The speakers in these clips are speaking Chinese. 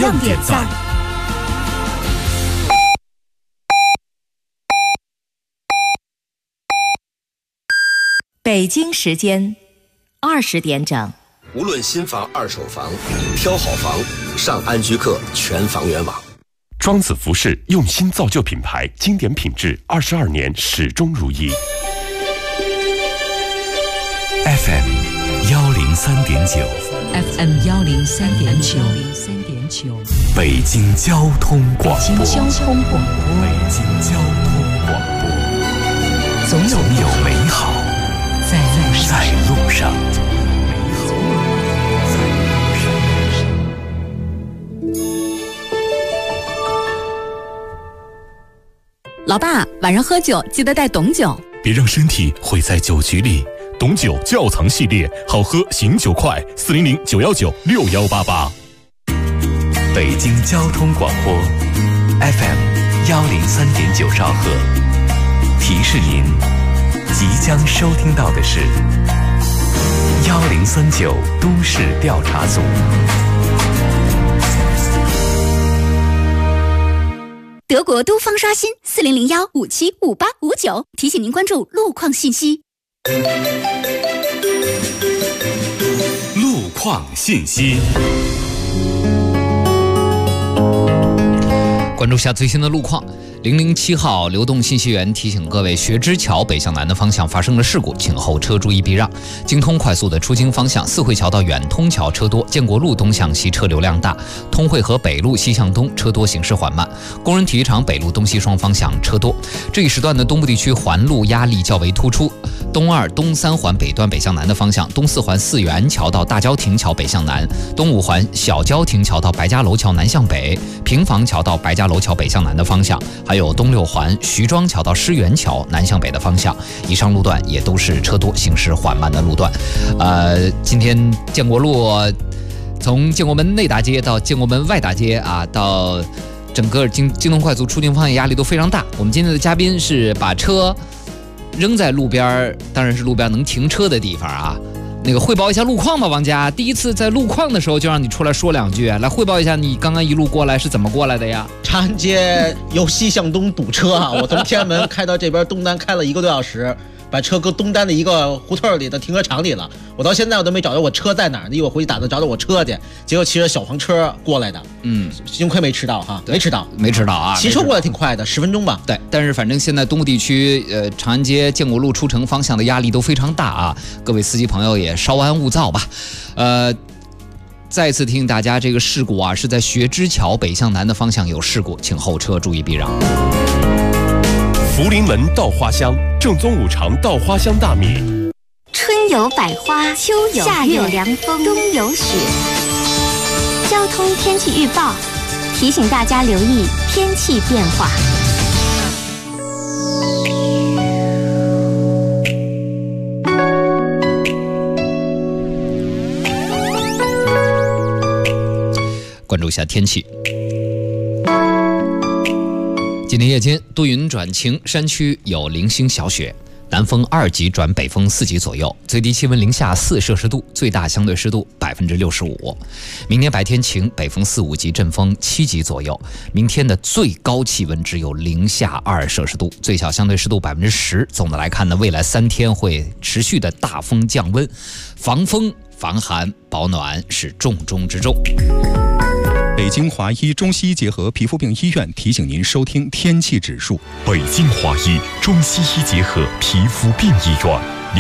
样点赞。 北京时间20点整。 无论新房、二手房，挑好房，上安居客全房源网。 庄子服饰用心造就品牌，经典品质，22年始终如一。 FM 103.9 FM 103.9 北京交通广播。 北京交通广播。 北京交通广播。总有美好在路上。 老爸，晚上喝酒记得带董酒， 别让身体毁在酒局里。董酒窖藏系列，好喝醒酒快，400-919-6188。北京交通广播 FM 103.9兆赫，提示您即将收听到的是1039都市调查组。 德国都方刷新4001575859，提醒您关注路况信息。 路况信息， 关注下最新的路况。007号流动信息员提醒各位，学之桥北向南的方向发生了事故，请后车注意避让。京通快速的出京方向，四惠桥到远通桥车多，建国路东向西车流量大，通惠河北路西向东车多，行驶缓慢。工人体育场北路东西双方向车多。这一时段的东部地区环路压力较为突出，东2、东3环北段北向南的方向，东4环四元桥到大郊亭桥北向南，东5环小郊亭桥到白家楼桥南向北，平房桥到白家楼桥北向南的方向，还有东6环徐庄桥到诗园桥南向北的方向，以上路段也都是车多行驶缓慢的路段。今天建国路从建国门内大街到建国门外大街啊，到整个京通快速出京方向压力都非常大。我们今天的嘉宾是把车扔在路边，当然是路边能停车的地方啊。那个汇报一下路况吧，王佳。第一次在路况的时候就让你出来说两句，来汇报一下你刚刚一路过来是怎么过来的呀？ 长安街由西向东堵车啊，我从天安门开到这边东单开了1个多小时，把车搁东单的一个胡同里的停车场里了。我到现在我都没找到我车在哪儿呢，一会儿回去打算找找我车去，结果骑着小黄车过来的。幸亏没迟到哈，没迟到啊，骑车过来挺快的，10分钟吧。 对，但是反正现在东部地区长安街建国路出城方向的压力都非常大啊，各位司机朋友也稍安勿躁吧。再次提醒大家，这个事故啊是在学之桥北向南的方向有事故，请后车注意避让。 福临门稻花香，正宗五常稻花香大米。 春有百花，秋有夏有凉风，冬有雪。交通天气预报提醒大家留意天气变化。 关注一下天气。今天夜间多云转晴，山区有零星小雪，南风2级转北风4级左右，最低气温零下4摄氏度，最大相对湿度65%。明天白天晴，北风4、5级，阵风7级左右。明天的最高气温只有零下2摄氏度，最小相对湿度10%。总的来看呢，未来3天会持续的大风降温，防风防寒保暖是重中之重。 北京华医中西医结合皮肤病医院提醒您收听天气指数。 北京华医中西医结合皮肤病医院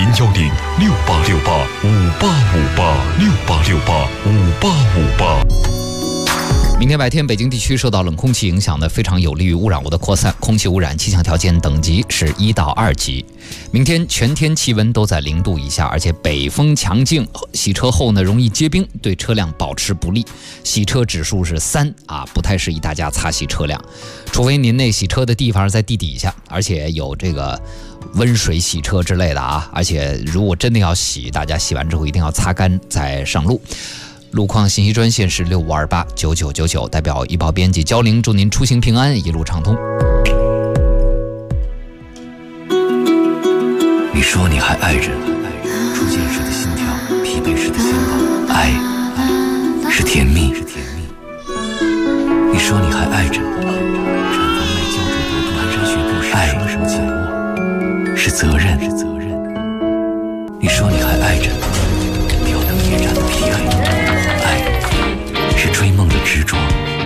，010-6868-5858，6868-5858。 明天白天，北京地区受到冷空气影响的非常有利于污染物的扩散，空气污染气象条件等级是1到2级。明天全天气温都在0度以下，而且北风强劲，洗车后呢容易结冰，对车辆保持不利。洗车指数是3啊，不太适宜大家擦洗车辆，除非您那洗车的地方在地底下，而且有这个温水洗车之类的啊。而且如果真的要洗，大家洗完之后一定要擦干再上路。路况信息专线是65289999，代表医报编辑焦玲祝您出行平安，一路畅通。 你说你还爱着，初见时的心跳，疲惫时的心动，爱是甜蜜。 说你还爱着，爱是责任，你说你还爱着，挑灯夜战的疲惫，爱是追梦的执着。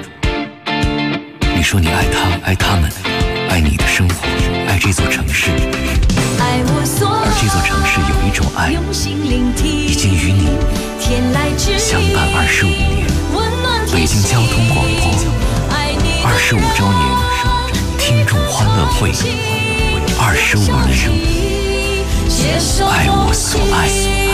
你说你爱他，爱他们，爱你的生活，爱这座城市。而这座城市有一种爱，已经与你相伴25年。北京交通广播25周年听众欢乐会，25年，爱我所爱。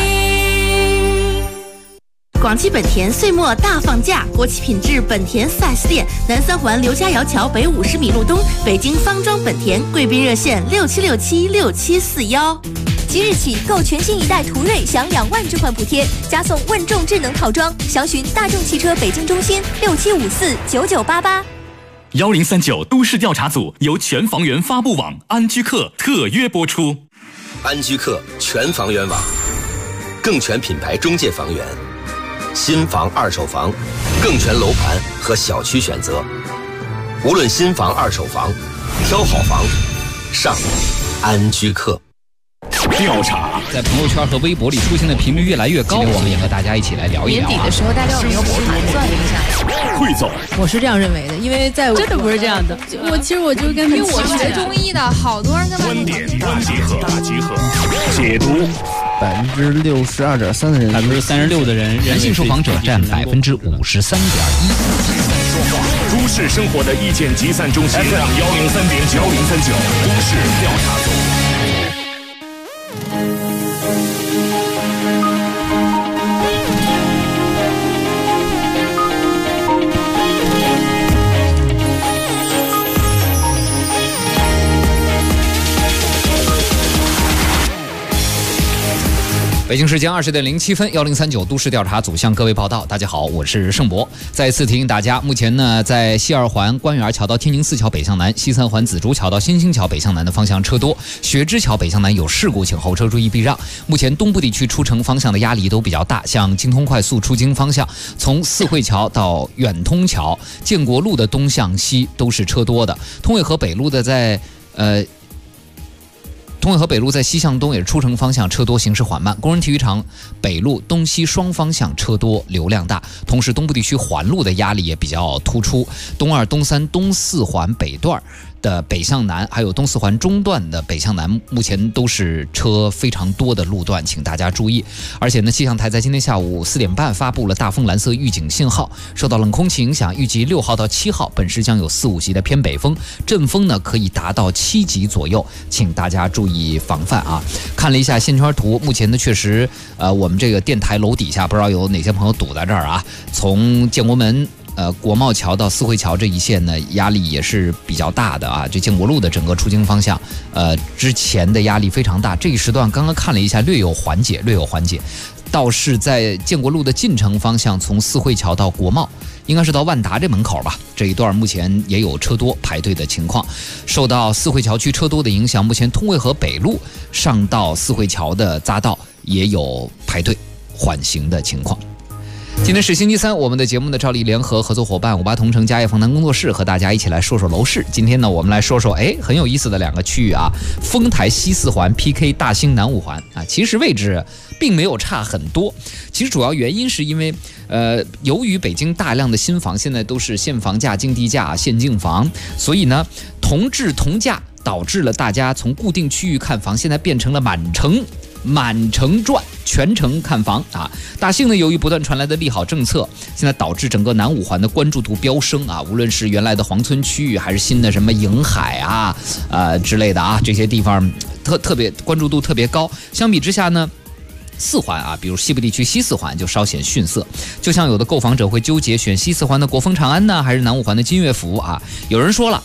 广汽本田岁末大放假，国企品质本田4S店，南三环刘家窑桥北50米路东，北京方庄本田，贵宾热线67676741。 即日起购全新一代途锐享2万置换补贴，加送问众智能套装。详询大众汽车北京中心67549988。 1039都市调查组由全房源发布网安居客特约播出。 安居客全房源网，更全品牌中介房源，新房、二手房，更全楼盘和小区选择。无论新房、二手房，挑好房，上安居客。 调查在朋友圈和微博里出现的频率越来越高，我们也和大家一起来聊一聊。 年底的时候，大家有没有盘算一下？ 汇总， 我是这样认为的，因为在真的不是这样的。其实我就跟因为我学中医的，好多人跟观点大集合，解读。 62.3%的人 ，36%的人，人性受访者占53.1%。 都市生活的意见集散中心 FM 103.9，1039都市调查组。 北京时间20点07分，1039都市调查组向各位报道。大家好，我是盛博。再次提醒大家，目前呢，在西二环官园桥到天宁4桥北向南、西三环紫竹桥到新兴桥北向南的方向车多，学之桥北向南有事故，请后车注意避让。目前东部地区出城方向的压力都比较大，像京通快速出京方向，从四惠桥到远通桥、建国路的东向西都是车多的。通渭河北路的通渭河北路在西向东也是出城方向车多，行驶缓慢。工人体育场北路东西双方向车多，流量大。同时东部地区环路的压力也比较突出，东2、东3、东4环北段的北向南，还有东4环中段的北向南，目前都是车非常多的路段，请大家注意。而且呢，气象台在今天下午4点半发布了大风蓝色预警信号，受到冷空气影响，预计6号到7号本市将有4、5级的偏北风，阵风呢可以达到7级左右，请大家注意防范啊。看了一下线圈图，目前呢确实我们这个电台楼底下不知道有哪些朋友堵在这儿啊，从建国门国贸桥到四惠桥这一线呢，压力也是比较大的啊。这建国路的整个出京方向，之前的压力非常大。这一时段刚刚看了一下，略有缓解。倒是在建国路的进城方向，从四惠桥到国贸，应该是到万达这门口吧，这一段目前也有车多排队的情况。受到四惠桥区车多的影响，目前通渭河北路上到四惠桥的匝道也有排队缓行的情况。今天是星期三，我们的节目的照例联合合作伙伴58同城家业房南工作室和大家一起来说说楼市。今天呢，我们来说说很有意思的2个区域啊，丰台西4环 PK 大兴南5环啊，其实位置并没有差很多。其实主要原因是因为由于北京大量的新房现在都是现房价、竞地价、现净房，所以呢同质同价，导致了大家从固定区域看房现在变成了满城转，全程看房啊！大兴呢，由于不断传来的利好政策，现在导致整个南5环的关注度飙升啊！无论是原来的黄村区域，还是新的什么瀛海啊、之类的啊，这些地方特别关注度特别高。相比之下呢，4环啊，比如西部地区西4环就稍显逊色。就像有的购房者会纠结选西4环的国风长安呢，还是南5环的金悦府啊？有人说了，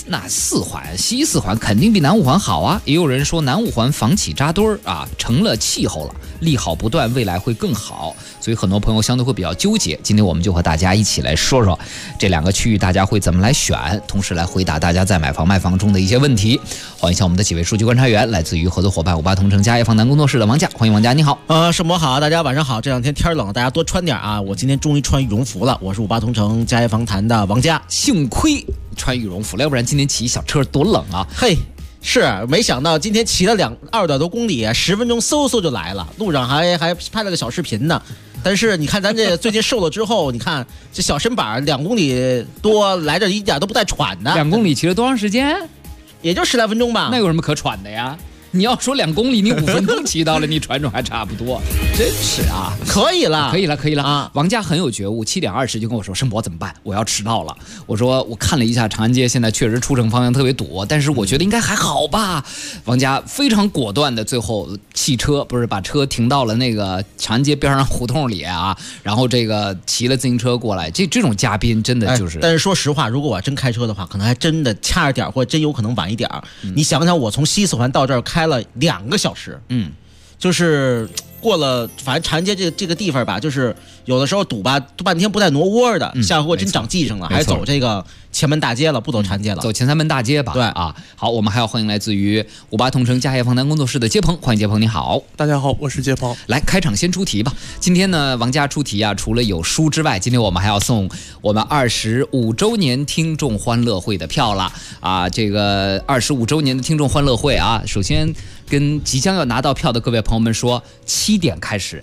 那4环西4环肯定比南5环好啊。也有人说南5环房企扎堆儿啊，成了气候了，利好不断，未来会更好。所以很多朋友相对会比较纠结。今天我们就和大家一起来说说这2个区域大家会怎么来选，同时来回答大家在买房卖房中的一些问题。欢迎一下我们的几位数据观察员，来自于合作伙伴58同城家业房南工作室的王佳，欢迎王佳，你好。 盛博好，大家晚上好。这2天天冷，大家多穿点啊。我今天终于穿羽绒服了，我是58同城家业房谈的王佳。 幸亏穿羽绒服了，要不然今天骑小车多冷啊。 嘿，是没想到今天骑了200多公里，10分钟嗖就来了，路上还拍了个小视频呢。但是你看咱这最近瘦了之后，你看这小身板2公里多来这一点都不带喘的。 2公里骑了多长时间？ 也就10来分钟吧。 那有什么可喘的呀？你要说2公里你5分钟骑到了，你喘还差不多，真是啊。 可以了啊！王佳很有觉悟，7点20就跟我说：“盛博怎么办？我要迟到了。”我说：“我看了一下长安街，现在确实出城方向特别堵，但是我觉得应该还好吧。”王佳非常果断的，最后把车停到了那个长安街边上胡同里啊，然后这个骑了自行车过来。这种嘉宾真的就是， 但是说实话，如果我真开车的话，可能还真的掐着点，或者真有可能晚一点。你想想，我从西4环到这儿开了2个小时，就是过了，反正长安街这个地方吧，就是有的时候堵吧，都半天不带挪窝的。下回我真长记上了，还走这个前门大街了，不走长安街了， 走前3门大街吧。 对啊，好，我们还要欢迎来自于58同城家业房南工作室的接鹏，欢迎接鹏，你好。 大家好，我是接鹏。 来，开场先出题吧。今天呢，王佳出题啊，除了有书之外，今天我们还要送我们25周年听众欢乐会的票了啊！这个25周年的听众欢乐会啊，首先跟即将要拿到票的各位朋友们说，7点开始，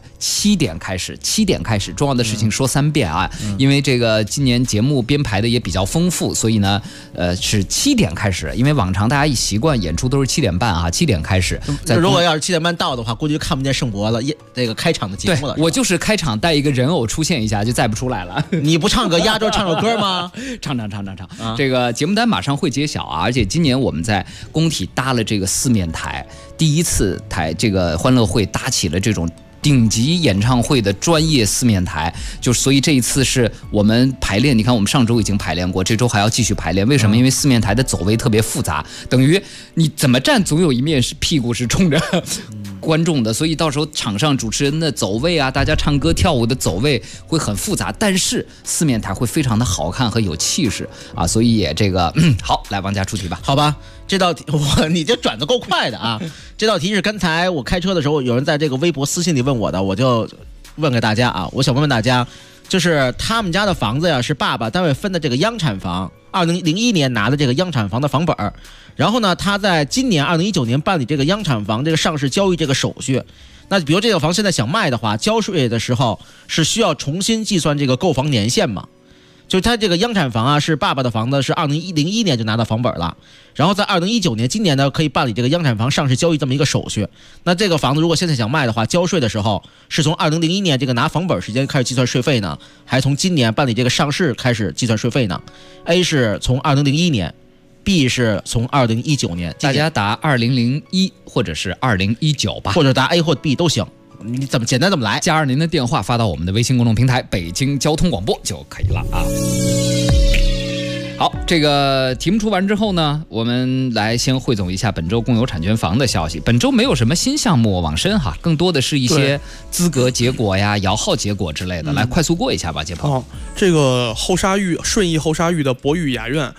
重要的事情说3遍啊！因为这个今年节目编排的也比较丰富，所以呢，是7点开始。因为往常大家一习惯演出都是7点半啊，7点开始。 如果要是7点半到的话，估计就看不见盛博了，这个开场的节目了。 我就是开场带一个人偶出现一下，就再不出来了。 你不唱个压轴唱首歌吗？ 唱。这个节目单马上会揭晓啊！而且今年我们在工体搭了这个4面台。第一次这个欢乐会搭起了这种顶级演唱会的专业4面台，所以这一次是我们排练。你看，我们上周已经排练过，这周还要继续排练。为什么？因为4面台的走位特别复杂，等于你怎么站，总有一面是屁股是冲着观众的，所以到时候场上主持人的走位啊，大家唱歌跳舞的走位会很复杂，但是4面台会非常的好看和有气势啊，所以也这个好，来王佳出题吧。 好吧，这道题你这转得够快的啊！这道题是刚才我开车的时候，有人在这个微博私信里问我的，我就问给大家啊。我想问问大家，就是他们家的房子呀，是爸爸单位分的这个央产房，2001年拿的这个央产房的房本，然后呢，他在今年2019年办理这个央产房这个上市交易这个手续。那比如这个房现在想卖的话，交税的时候是需要重新计算这个购房年限嘛？就是他这个央产房啊，是爸爸的房子，是2001年就拿到房本了，然后在2019年今年呢可以办理这个央产房上市交易这么一个手续。那这个房子如果现在想卖的话，交税的时候是从2001年这个拿房本时间开始计算税费呢，还是从今年办理这个上市开始计算税费呢？ A 是从2001年，B 是从2019年。 大家答2001或者是2019吧， 或者答 A 或 B 都行。你怎么简单怎么来， 加上您的电话发到我们的微信公众平台北京交通广播就可以了啊。好，这个题目出完之后呢，我们来先汇总一下本周共有产权房的消息。本周没有什么新项目往申哈，更多的是一些资格结果呀、摇号结果之类的，来快速过一下吧，杰鹏。 这个后沙峪顺义后沙峪的博裕雅苑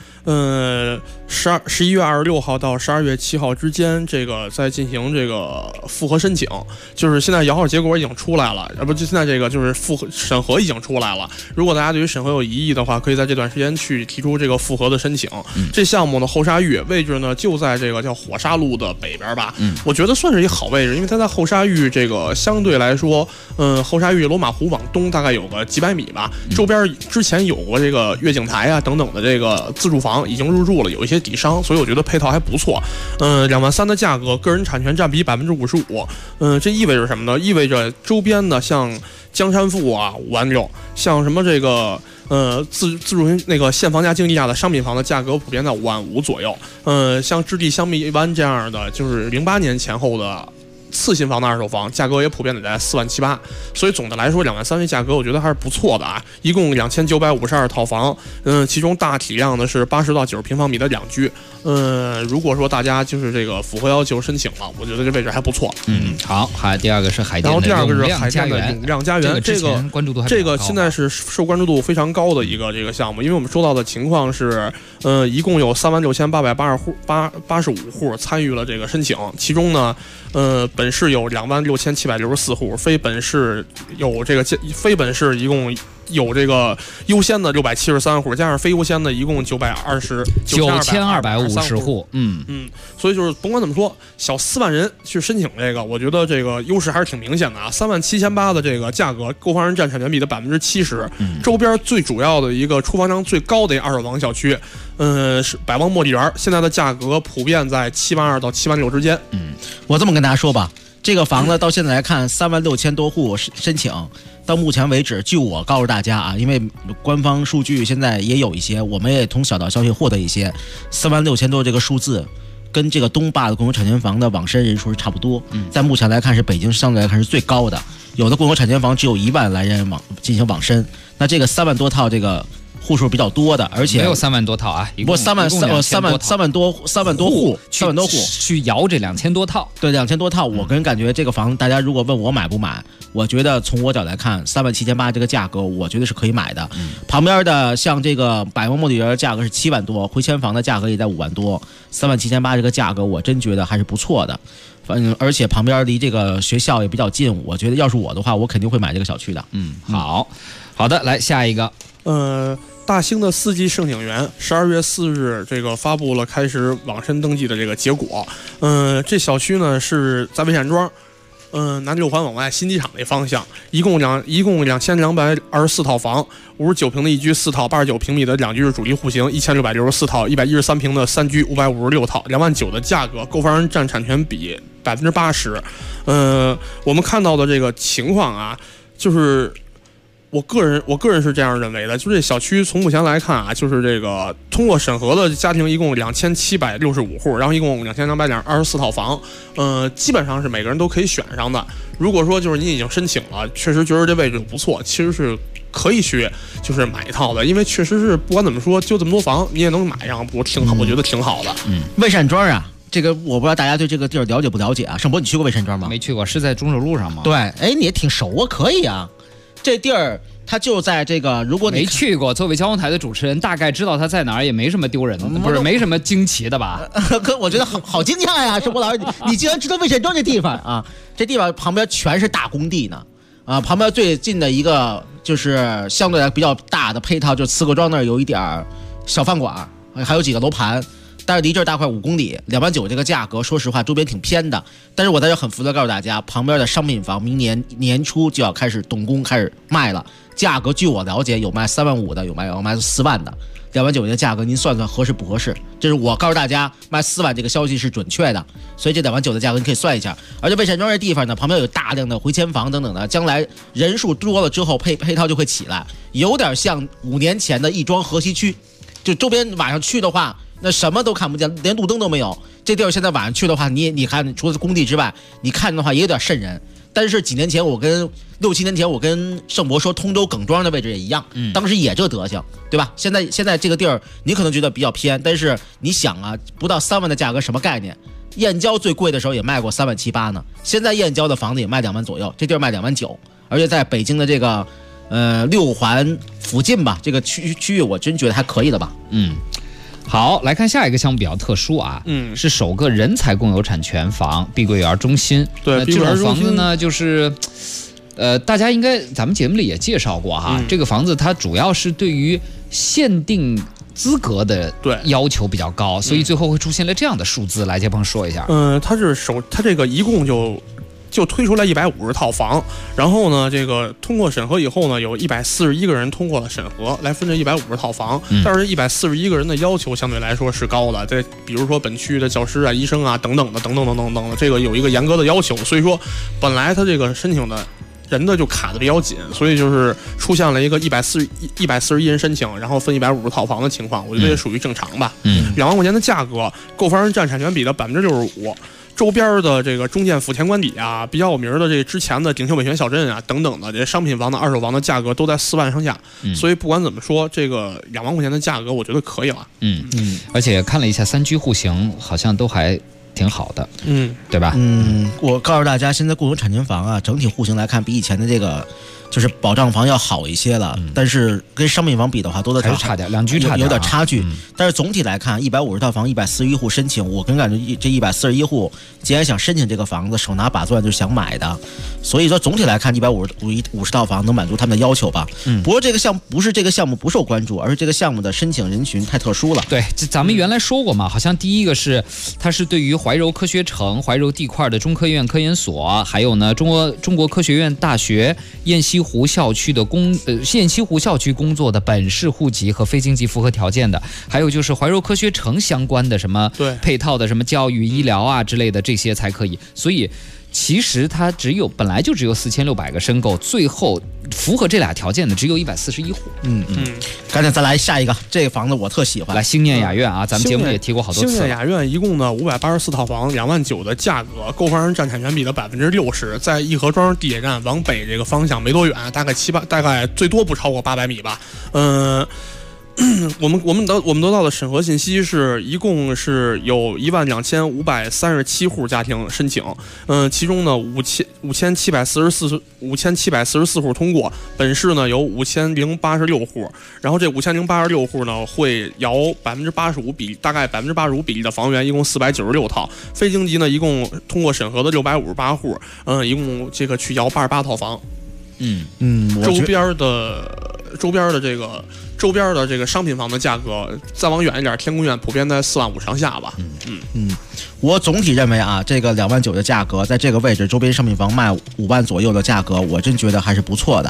，11月26号到12月7号之间，这个在进行这个复核申请，就是现在摇号结果已经出来了，就现在这个就是复核审核已经出来了。如果大家对于审核有疑义的话，可以在这段时间去提出这个复核的申请。这项目的后沙峪位置呢，就在这个叫火沙路的北边吧。我觉得算是一个好位置，因为它在后沙峪这个相对来说，后沙峪罗马湖往东大概有个几百米吧，周边之前有过这个悦景台啊等等的这个自住房已经入住了，有一些底商，所以我觉得配套还不错。2万3的价格，个人产权占比55%。这意味着什么呢？意味着周边的像江山富啊5万6，像什么这个自住那个现房价竞地价的商品房的价格普遍在5万5左右。像置地香蜜湾这样的，就是08年前后的次新房的二手房，价格也普遍的在4万7、8，所以总的来说2万3这价格我觉得还是不错的啊。一共2952套房，其中大体量的是80到90平方米的两居。如果说大家就是这个符合要求申请了，我觉得这位置还不错。 好，还第二个是海淀的永亮家园， 这个关注度还这个现在是受关注度非常高的一个这个项目，因为我们收到的情况是，一共有36,885户参与了这个申请，其中呢，本市有26,764户，非本市一共有这个优先的673户，加上非优先的一共9250户。所以就是甭管怎么说，小4万人去申请这个，我觉得这个优势还是挺明显的啊。37800的这个价格，购房人占产权比的70%，周边最主要的一个出房量最高的二手房小区，是百旺茉莉园，现在的价格普遍在7万2到7万6之间。 我这么跟大家说吧，这个房子到现在来看36000多户申请。到目前为止，据我告诉大家啊，因为官方数据现在也有一些，我们也从小道消息获得一些，36000多这个数字，跟这个东坝的共有产权房的网申人数是差不多。在目前来看，是北京相对来看是最高的，有的共有产权房只有1万来人进行网申，那这个3万多套这个户数比较多的，而且没有3万多套啊， 不3万多户去摇这2000多套， 对2000多套。我个人感觉这个房，大家如果问我买不买，我觉得从我角来看，37800这个价格，我觉得是可以买的。旁边的像这个百旺茉莉园价格是7万多，回迁房的价格也在5万多，37800这个价格我真觉得还是不错的。而且旁边离这个学校也比较近，我觉得要是我的话，我肯定会买这个小区的。 好的，来下一个， 大兴的4季盛景园12月4日这个发布了开始网申登记的这个结果。这小区呢是在魏山庄，南六环往外新机场那方向，一共2224套房，59平的一居4套，89平米的两居是主力户型，1664套，113平的3居556套，2万9的价格，购房人占产权比80%。我们看到的这个情况啊，就是我个人是这样认为的，就这小区从目前来看啊，就是这个通过审核的家庭一共2765户，然后一共2224套房，基本上是每个人都可以选上的。如果说就是你已经申请了，确实觉得这位置不错，其实是可以去就是买一套的，因为确实是不管怎么说，就这么多房你也能买上，我觉得挺好的。 魏山庄啊。这个我不知道大家对这个地儿了解不了解啊？盛博，你去过魏山庄吗？ 没去过，是在中首路上吗？ 对，哎，你也挺熟啊，可以啊。这地儿它就在这个，如果你没去过，作为交通台的主持人，大概知道它在哪儿，也没什么丢人的，不是没什么惊奇的吧？ 可我觉得好惊讶呀，盛博老师，你竟然知道魏山庄这地方啊？这地方旁边全是大工地呢，啊，旁边最近的一个就是相对来比较大的配套，就四个庄那儿有一点小饭馆，还有几个楼盘。但是离这儿大概5公里，2万9这个价格，说实话周边挺偏的。但是我在这很负责告诉大家，旁边的商品房明年年初就要开始动工开始卖了，价格据我了解有卖3万5的，有卖4万的，2万9这个价格您算算合适不合适？这是我告诉大家卖4万这个消息是准确的，所以这2万9的价格你可以算一下。而且魏山庄这地方呢，旁边有大量的回迁房等等的，将来人数多了之后配套就会起来，有点像5年前的亦庄河西区，就周边晚上去的话。那什么都看不见，连路灯都没有。这地儿现在晚上去的话，你看，除了工地之外，你看的话也有点瘆人。但是6、7年前，我跟盛博说，通州耿庄的位置也一样，当时也这德行，对吧？现在这个地儿你可能觉得比较偏，但是你想啊，不到3万的价格什么概念？燕郊最贵的时候也卖过3万7、8呢，现在燕郊的房子也卖2万左右，这地儿卖2万9，而且在北京的这个6环附近吧，这个区域我真觉得还可以的吧。 好，来看下一个项目比较特殊啊，是首个人才共有产权房碧桂园中心。 对， 这种房子呢，就是大家应该咱们节目里也介绍过哈，这个房子它主要是对于限定资格的要求比较高，所以最后会出现了这样的数字。来，杰鹏说一下。 它这个一共就推出来150套房，然后呢，这个通过审核以后呢，有141个人通过了审核，来分这150套房。但是141个人的要求相对来说是高的，在比如说本区的教师啊、医生啊等等的，这个有一个严格的要求。所以说，本来他这个申请的人的就卡的比较紧，所以就是出现了一个141人申请，然后分150套房的情况，我觉得也属于正常吧。2万块钱的价格，购房人占产权比的65%。 周边的这个中建府田官邸啊，比较有名的这之前的鼎秀美泉小镇啊等等的这些商品房的二手房的价格都在4万上下，所以不管怎么说，这个2万块钱的价格，我觉得可以了。 而且看了一下3居户型，好像都还挺好的，对吧？ 我告诉大家，现在共有产权房啊，整体户型来看，比以前的这个就是保障房要好一些了，但是跟商品房比的话，都还是差点，2居差点， 有点差距。但是总体来看，150套房141户申请，我个人感觉这141户，既然想申请这个房子，手拿把攥就是想买的，所以说总体来看，150套房能满足他们的要求吧。不过这个项目不是这个项目不受关注，而是这个项目的申请人群太特殊了。 对，咱们原来说过嘛，好像第一个是它是对于怀柔科学城、怀柔地块的中科院科研所，还有呢中国科学院大学雁西湖校区的雁西湖校区工作的本市户籍和非京籍符合条件的，还有就是怀柔科学城相关的什么配套的什么教育、医疗啊之类的这些才可以。所以其实它本来就只有4600个申购，最后符合这俩条件的只有141户。 赶紧再来下一个，这个房子我特喜欢。 来，兴念雅苑啊，咱们节目也提过好多次。 兴念雅苑一共呢584套房，2万9的价格，购房人占产权比的60%，在义和庄地铁站往北这个方向没多远，大概最多不超过800米吧。我们得到的审核信息是，一共是有12537户家庭申请，其中呢5744户通过，本市呢有5086户，然后这5086户呢会摇85%比例，大概85%比例的房源，一共496套，非京籍呢一共通过审核的658户，一共这个去摇88套房。周边的这个商品房的价格，再往远一点，天宫苑普遍在4万5上下吧。 我总体认为啊，这个2万9的价格，在这个位置，周边商品房卖5万左右的价格，我真觉得还是不错的。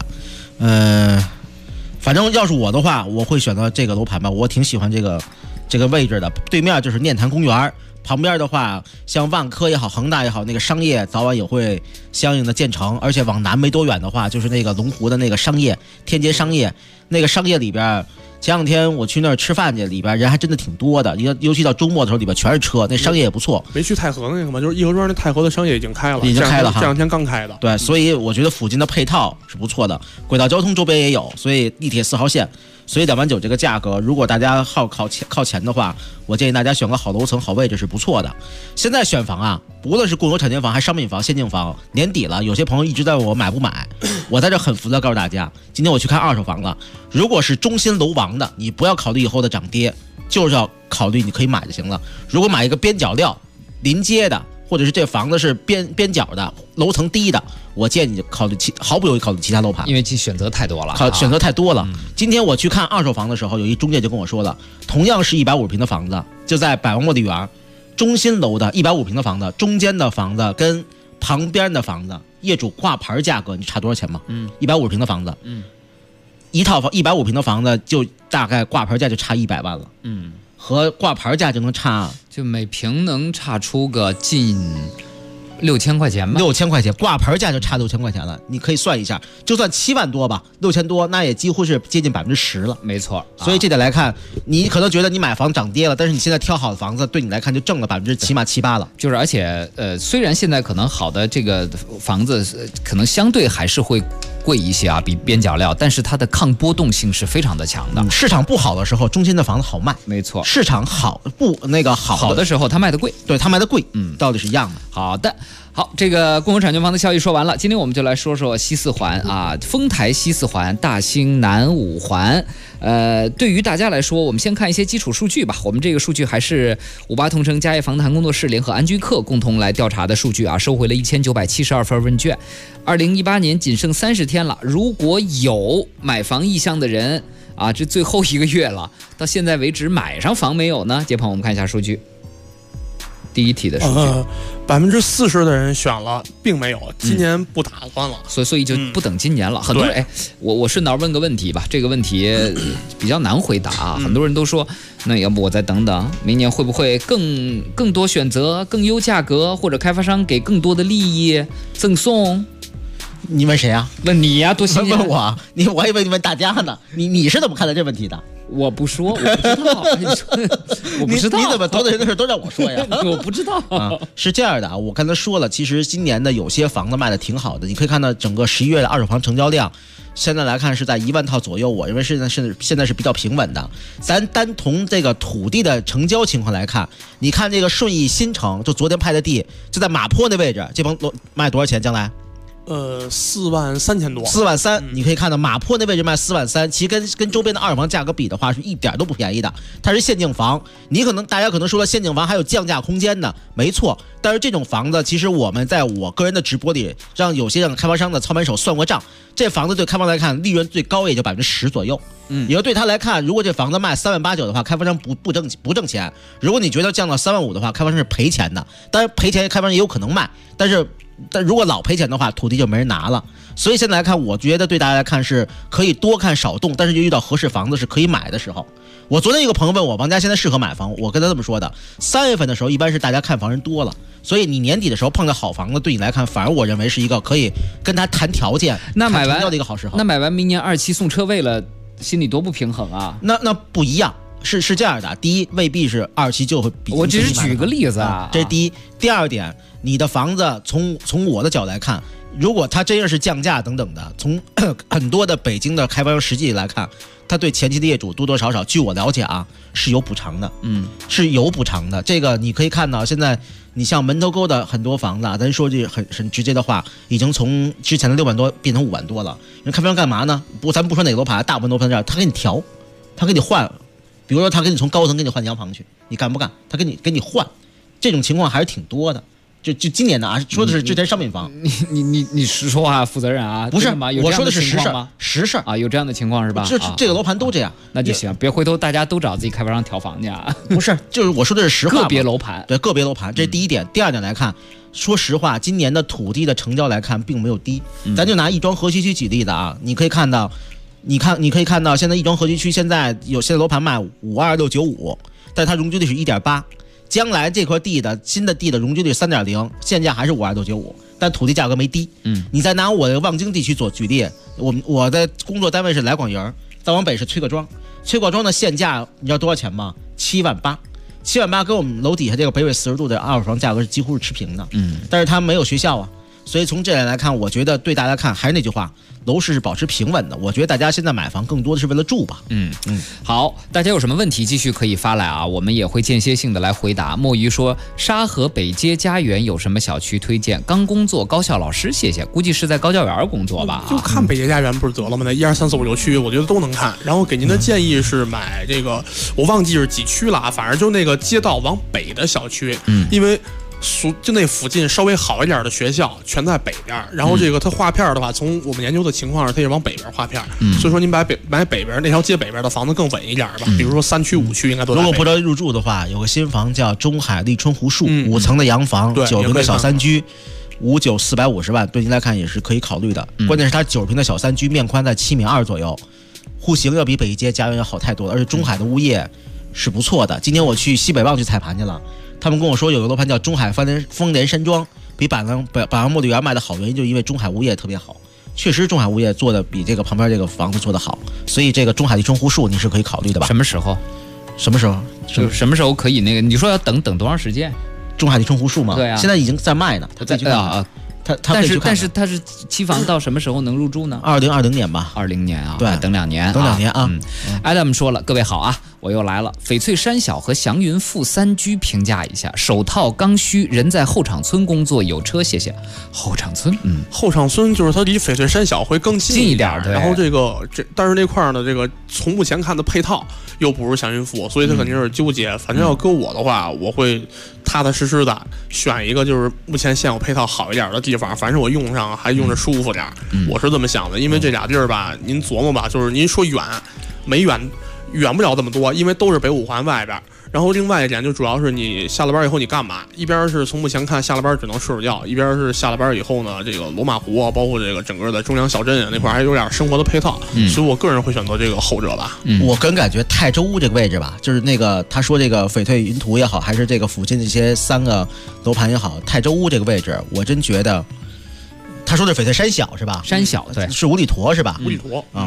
反正要是我的话，我会选择这个楼盘吧，我挺喜欢这个位置的。对面就是念坛公园。旁边的话，像万科也好，恒大也好，那个商业早晚也会相应的建成，而且往南没多远的话，就是那个龙湖的那个商业天街商业，那个商业里边，前两天我去那儿吃饭去，里边人还真的挺多的，尤其到周末的时候，里边全是车，那商业也不错。 没去太和那个吗？就是义和庄那太和的商业已经开了，这两天刚开的。 对，所以我觉得附近的配套是不错的，轨道交通周边也有，所以地铁4号线。所以2万9这个价格，如果大家靠前的话，我建议大家选个好楼层、好位置是不错的。现在选房啊，不论是共有产权房还是商品房、限定房，年底了，有些朋友一直在问我买不买，我在这很服的告诉大家，今天我去看二手房了。如果是中心楼王的，你不要考虑以后的涨跌，就是要考虑你可以买就行了。如果买一个边角料、临街的，或者是这房子是边角的、楼层低的，我建议你毫不犹豫考虑其他楼盘， 因为选择太多了， 选择太多了。今天我去看二手房的时候，有一中介就跟我说了，同样是150平的房子，就在百万茉莉园中心楼的150平的房子，中间的房子跟旁边的房子，业主挂牌价格，你差多少钱吗？150平的房子，一套房150平的房子就大概挂牌价就差100万了，和挂牌价就能差， 就每平能差出个近6000块钱吧 ，6000块钱，挂牌价就差6000块钱了。你可以算一下，就算7万多吧，6000多，那也几乎是接近10%了。 没错， 所以这点来看，你可能觉得你买房涨跌了，但是你现在挑好的房子，对你来看就挣了起码7、8了。 就是而且虽然现在可能好的这个房子可能相对还是会贵一些啊，比边角料，但是它的抗波动性是非常的强的。 市场不好的时候，中心的房子好卖， 没错。 市场好的时候，它卖的贵， 对，它卖的贵，道理是一样的。 好的。好，这个共有产权房的消息说完了，今天我们就来说说西四环啊，丰台西四环、大兴南五环。对于大家来说，我们先看一些基础数据吧。我们这个数据还是58同城嘉业房谈工作室联合安居客共同来调查的数据啊，收回了1972份问卷。2018年仅剩30天了，如果有买房意向的人啊，这最后1个月了，到现在为止买上房没有呢？杰鹏，我们看一下数据。第一题的数据 ，40%的人选了，并没有，今年不打算了， 所以就不等今年了。很多人我顺道问个问题吧，这个问题比较难回答啊。很多人都说，那要不我再等等，明年会不会更多选择、更优价格，或者开发商给更多的利益赠送？ 你问谁啊？ 问你呀，多新鲜！ 问我，我还以为你问大家呢。你是怎么看待这问题的？ 我不说，我不知道，我不知道， 你怎么多的人的事都让我说呀？ 我不知道啊，是这样的啊，我刚才说了，其实今年的有些房子卖的挺好的，你可以看到整个11月的二手房成交量，现在来看是在1万套左右，我认为现在是比较平稳的。咱单从这个土地的成交情况来看，你看这个顺义新城，就昨天拍的地，就在马坡那位置，这帮卖多少钱？将来 ？4万3千多 ，4万3，你可以看到马坡那位置卖4万3，其实跟周边的二手房价格比的话，是一点都不便宜的。它是限定房，大家可能说了，限定房还有降价空间呢，没错。但是这种房子，其实我们在我个人的直播里，让开发商的操盘手算过账，这房子对开发商来看，利润最高也就10%左右。也就对他来看，如果这房子卖3万8、9的话，开发商不挣钱。如果你觉得降到3万5的话，开发商是赔钱的。当然赔钱，开发商也有可能卖，但如果老赔钱的话，土地就没人拿了。所以现在来看，我觉得对大家来看是可以多看少动，但是就遇到合适房子是可以买的时候。我昨天有个朋友问我，王家现在适合买房，我跟他这么说的：3月份的时候一般是大家看房人多了，所以你年底的时候碰到好房子，对你来看反而我认为是一个可以跟他谈条件、 谈成交的一个好时候。 那买完明年2期送车位了，心里多不平衡啊！ 那不一样。是这样的，第一，未必是2期就会比。 我只是举个例子啊， 这是第一。第二点，你的房子从我的角度来看，如果它真是降价等等的，从很多的北京的开发商实际来看，他对前期的业主多多少少，据我了解啊，是有补偿的。是有补偿的。这个你可以看到，现在你像门头沟的很多房子啊，咱说句很直接的话，已经从之前的6万多变成5万多了。人开发商干嘛呢？咱不说哪个楼盘，大部分楼盘这样，他给你调，他给你换。比如说他给你从高层给你换洋房去，你干不干？他给你换，这种情况还是挺多的。就今年的啊，说的是之前商品房。 你实说话，负责任啊？ 不是，我说的是实事吗？ 实事啊，有这样的情况是吧？ 这个楼盘都这样， 那就行，别回头大家都找自己开发商调房去啊。 不是，就是我说的是实话。 个别楼盘， 对个别楼盘，这是第一点。第二点来看，说实话，今年的土地的成交来看并没有低。咱就拿亦庄河西区举例的啊，你可以看到。你可以看到，现在亦庄河西区现在有些楼盘卖52695，但是它容积率是1.8，将来这块地的新的地的容积率3.0，现价还是52695，但土地价格没低。你再拿我的望京地区做举例，我的工作单位是来广园，再往北是崔各庄，崔各庄的现价你知道多少钱吗？7万8，7万8跟我们楼底下这个北纬40度的二手房价格是几乎是持平的。但是它没有学校啊，所以从这点来看，我觉得对大家看还是那句话。楼市是保持平稳的，我觉得大家现在买房更多的是为了住吧。 好，大家有什么问题继续可以发来啊，我们也会间歇性的来回答。墨鱼说，沙河北街家园有什么小区推荐？刚工作高校老师，谢谢，估计是在高教园工作吧？ 就看北街家园不是得了吗？那1、2、3、4、5、6区，我觉得都能看。然后给您的建议是买这个，我忘记是几区了啊，反正就那个街道往北的小区，因为。就那附近稍微好一点的学校全在北边，然后这个它划片的话，从我们研究的情况是它也往北边划片，所以说您买北边那条街北边的房子更稳一点吧，比如说3区5区应该都。 如果不着急入住的话，有个新房叫中海丽春湖树，5层的洋房，9平的小3居，59 450万，对您来看也是可以考虑的。关键是它9平的小3居，面宽在7.2米左右，户型要比北街家园要好太多了，而且中海的物业是不错的。今天我去西北旺去踩盘去了。他们跟我说有个楼盘叫中海丰联山庄，比板廊茉莉园卖的好，原因就是因为中海物业特别好，确实中海物业做的比这个旁边这个房子做的好，所以这个中海丽春湖树你是可以考虑的吧？ 什么时候？就什么时候可以那个？你说要等多长时间？ 中海丽春湖树吗？ 对啊， 现在已经在卖呢，他再去看啊。 但是它是期房到什么时候能入住呢 ？2020年吧。 20年啊， 对， 等2年。 等2年啊。 Adam 说了，各位好啊，我又来了。翡翠山小和祥云富3居评价一下。首套刚需，人在后场村工作，有车，谢谢。后场村， 后场村就是它离翡翠山小会更近一点，然后但是那块呢，这个从目前看的配套又不如祥云富，所以它肯定是纠结。反正要搁我的话，我会踏踏实实的选一个就是目前现有配套好一点的地方，反正我用上还用着舒服点，我是这么想的。因为这俩地儿吧，您琢磨吧，就是您说远没远不了这么多，因为都是北5环外边。然后另外一点就主要是你下了班以后你干嘛？一边是从目前看下了班只能睡会觉，一边是下了班以后呢，这个罗马湖啊，包括这个整个的中央小镇那块还有点生活的配套，所以我个人会选择这个后者吧。 我个人感觉泰州屋这个位置吧，就是那个他说这个翡翠云图也好，还是这个附近这些3个楼盘也好，泰州屋这个位置，我真觉得他说的是翡翠山小是吧？ 山小对， 是五里坨是吧？ 五里坨啊。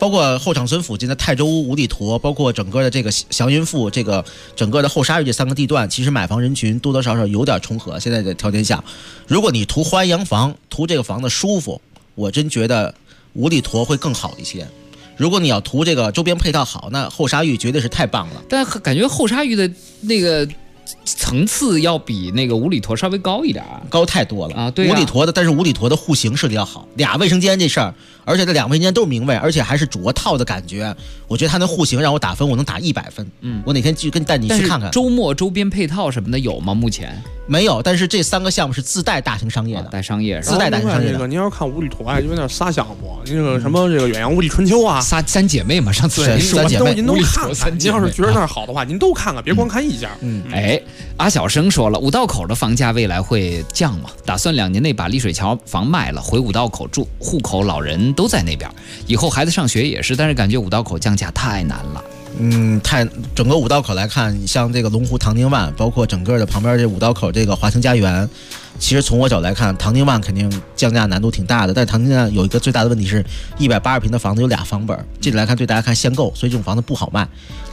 包括后场村附近的泰州屋、五里坨，包括整个的这个祥云赋，这个整个的后沙峪这3个地段，其实买房人群多多少少有点重合。现在的条件下，如果你图花洋房，图这个房子舒服，我真觉得五里坨会更好一些。如果你要图这个周边配套好，那后沙峪绝对是太棒了。 但感觉后沙峪的那个层次要比那个五里坨稍微高一点， 高太多了啊！对啊， 五里坨的，但是五里坨的户型设计要好，2卫生间这事儿，而且这2卫生间都是明卫，而且还是主卧套的感觉。我觉得它那户型让我打分，我能打100分。我哪天去带你去看看。 周末周边配套什么的有吗？目前没有，但是这3个项目是自带大型商业的， 带商业， 自带大型商业的。 您要是看五里坨啊，有点仨项目，那个什么这个远洋五里春秋啊， 三姐妹嘛，上次 3姐妹您都看看。您要是觉得那儿好的话，您都看看，别光看一家。 哎，阿小生说了，五道口的房价未来会降吗？打算2年内把丽水桥房卖了，回五道口住，户口老人都在那边，以后孩子上学也是，但是感觉五道口降价太难了。 整个五道口来看，像这个龙湖唐宁湾，包括整个的旁边这五道口这个华清家园，其实从我角度来看，唐宁湾肯定降价难度挺大的。但是唐宁湾有一个最大的问题是，180平的房子有2房本，这里来看对大家看限购，所以这种房子不好卖。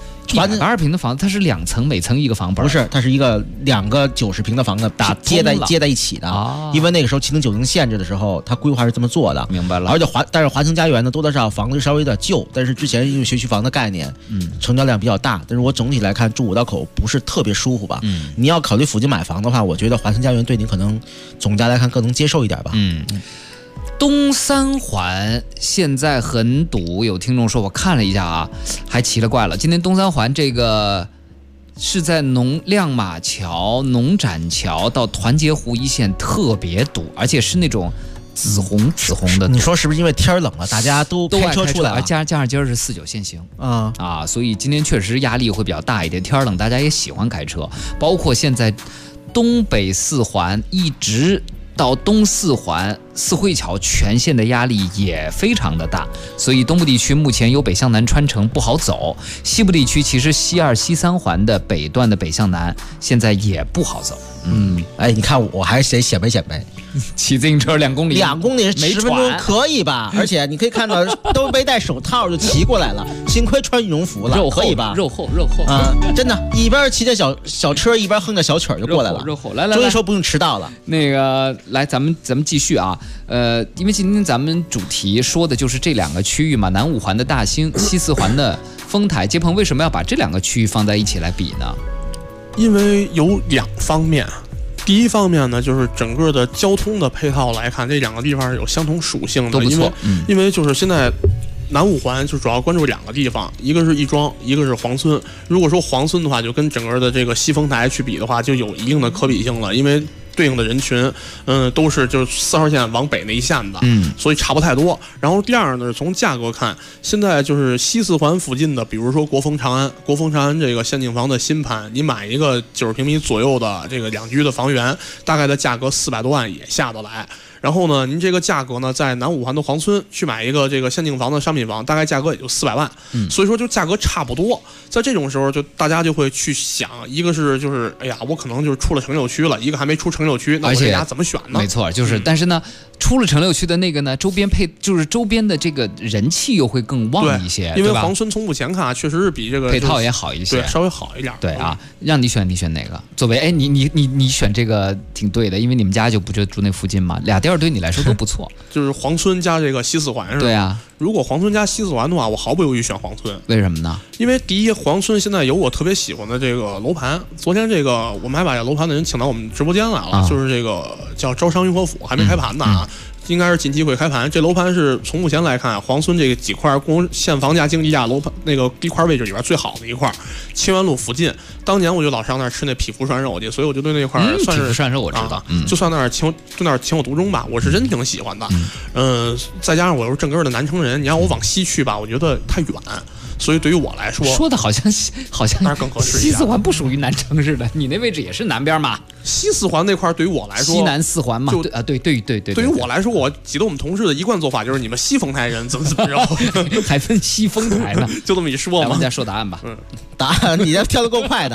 180平的房子，它是2层，每层1个房本， 不是，它是2个90平的房子接在一起的。因为那个时候70、90限制的时候，它规划是这么做的。 明白了。 而且但是华清家园呢，多多少少房子稍微有点旧，但是之前因为学区房的概念，成交量比较大。但是我整体来看，住五道口不是特别舒服吧？你要考虑附近买房的话，我觉得华清家园对你可能总价来看更能接受一点吧。 东三环现在很堵，有听众说我看了一下啊，还奇了怪了。今天东三环这个是在亮马桥、农展桥到团结湖一线特别堵，而且是那种紫红的。 你说是不是因为天冷了，大家都开车出来了？ 而加上今儿是49限行所以今天确实压力会比较大一点。天冷，大家也喜欢开车，包括现在东北4环一直到东4环四惠桥全线的压力也非常的大，所以东部地区目前由北向南穿城不好走，西部地区其实西2、西3环的北段的北向南现在也不好走。 你看我还是得显摆显摆， 骑自行车2公里 ，2公里10分钟可以吧？而且你可以看到都没戴手套就骑过来了，幸亏穿羽绒服了，可以吧？ 肉厚真的，一边骑着小车一边哼着小曲儿就过来了， 肉厚。来， 终于说不用迟到了。 那个来，咱们继续啊。因为今天咱们主题说的就是这2个区域嘛，南5环的大兴，西4环的丰台。接鹏为什么要把这2个区域放在一起来比呢？ 因为有2方面。第一方面呢，就是整个的交通的配套来看，这2个地方是有相同属性的， 都不错。 因为就是现在南5环就主要关注2个地方，一个是亦庄，一个是黄村。如果说黄村的话，就跟整个的这个西丰台去比的话，就有一定的可比性了，因为对应的人群，都是就是4号线往北那一线的，所以差不太多。然后第二呢，从价格看，现在就是西4环附近的，比如说国丰长安这个限定房的新盘，你买一个90平米左右的这个2居的房源，大概的价格400多万也下得来。然后呢，您这个价格呢，在南5环的黄村去买一个这个限定房的商品房，大概价格也就400万，所以说就价格差不多。在这种时候，就大家就会去想，一个是就是哎呀，我可能就是出了城六区了，一个还没出城六区，那我这家怎么选呢？ 没错，就是但是呢，出了城六区的那个呢，周边的这个人气又会更旺一些， 因为黄村从目前看，确实是比这个配套也好一些， 对，稍微好一点。 对啊，让你选哪个？作为你选这个挺对的，因为你们家就不就住那附近嘛，俩地儿对你来说都不错。 就是黄村加这个西4环是吧？ 对啊。 如果黄村加西4环的话，我毫不犹豫选黄村。 为什么呢？ 因为第一，黄村现在有我特别喜欢的这个楼盘。昨天这个我们还把这楼盘的人请到我们直播间来了，就是这个叫招商运河府，还没开盘呢啊。应该是近期会开盘。这楼盘是从目前来看，黄村这个几块公现房价、经济价楼盘那个地块位置里边最好的一块，清源路附近。当年我就老上那儿吃那匹夫涮肉去，所以我就对那块算是匹夫涮肉我知道， 就算那儿情有独钟吧，我是真挺喜欢的。再加上我又是正根的南城人，你让我往西去吧，我觉得太远。所以对于我来说的好像那更合适一点。西4环不属于南城似的，你那位置也是南边嘛？ 西4环那块对于我来说， 西南4环嘛，对。 对于我来说，我记得我们同事的一贯做法就是你们西丰台人怎么着， 还分西丰台呢？ 就这么一说嘛。 来，我们再说答案吧。 答案你这跳得够快的。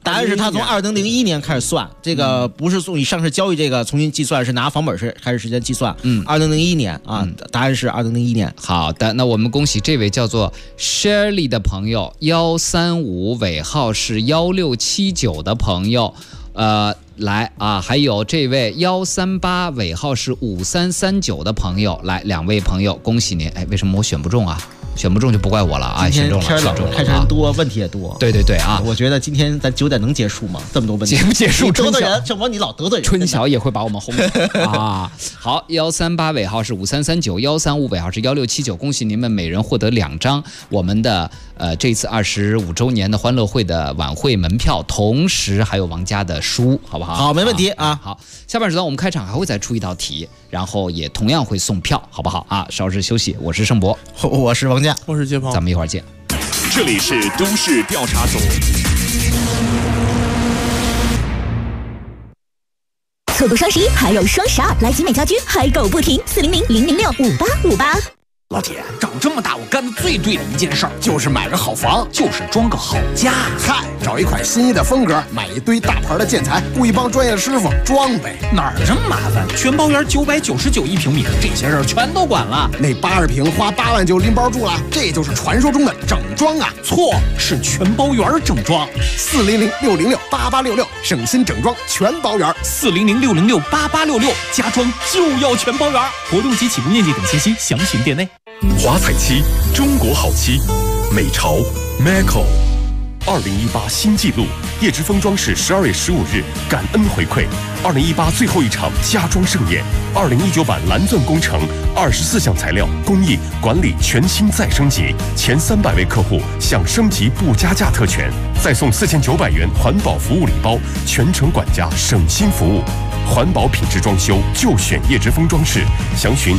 答案是他从2001年开始算，这个不是从你上市交易这个重新计算，是拿房本是开始时间计算。2001年啊，答案是2001年。 好的，那我们恭喜这位叫做 Shirley 的朋友，135尾号是1679的朋友，来啊，还有这位138尾号是5339的朋友，来2位朋友，恭喜您！哎，为什么我选不中啊？选不中就不怪我了啊！选中了， 天冷，开人多，问题也多。 对啊！ 我觉得今天咱9点能结束吗？这么多问题， 结不结束？ 你得罪人，怎么你老得罪人？ 春晓也会把我们轰啊！好，138尾号是5339，135尾号是1679，恭喜您们每人获得2张我们的这次25周年的欢乐会的晚会门票，同时还有王佳的书，好不好？ 好，没问题啊！ 好，下半时段我们开场还会再出一道题，然后也同样会送票，好不好啊？稍事休息，我是盛博， 我是王佳。 我是杰鹏， 咱们一会儿见。 这里是都市调查组。 错过双11还有双12，来集美家居嗨购不停，400-006-5858。 老铁，长这么大我干的最对的一件事儿就是买个好房，就是装个好家。 嗨，找一款心仪的风格，买一堆大牌的建材，雇一帮专业的师傅装呗。 哪儿这么麻烦？全包圆999一平米，这些事儿全都管了。 那80平花8万就拎包住了，这就是传说中的整装啊！ 错，是全包圆整装。 400-606-8866，省心整装全包圆。 400-606-8866，家装就要全包圆。活动及起步面积等信息详询店内。 华彩漆，中国好漆，美潮 Maco。2018新纪录，叶之峰装饰12月15日感恩回馈，2018最后一场家装盛宴，2019版蓝钻工程24项材料工艺管理全新再升级，前300位客户享升级不加价特权，再送4900元环保服务礼包，全程管家省心服务。环保品质装修就选叶之峰装饰，详询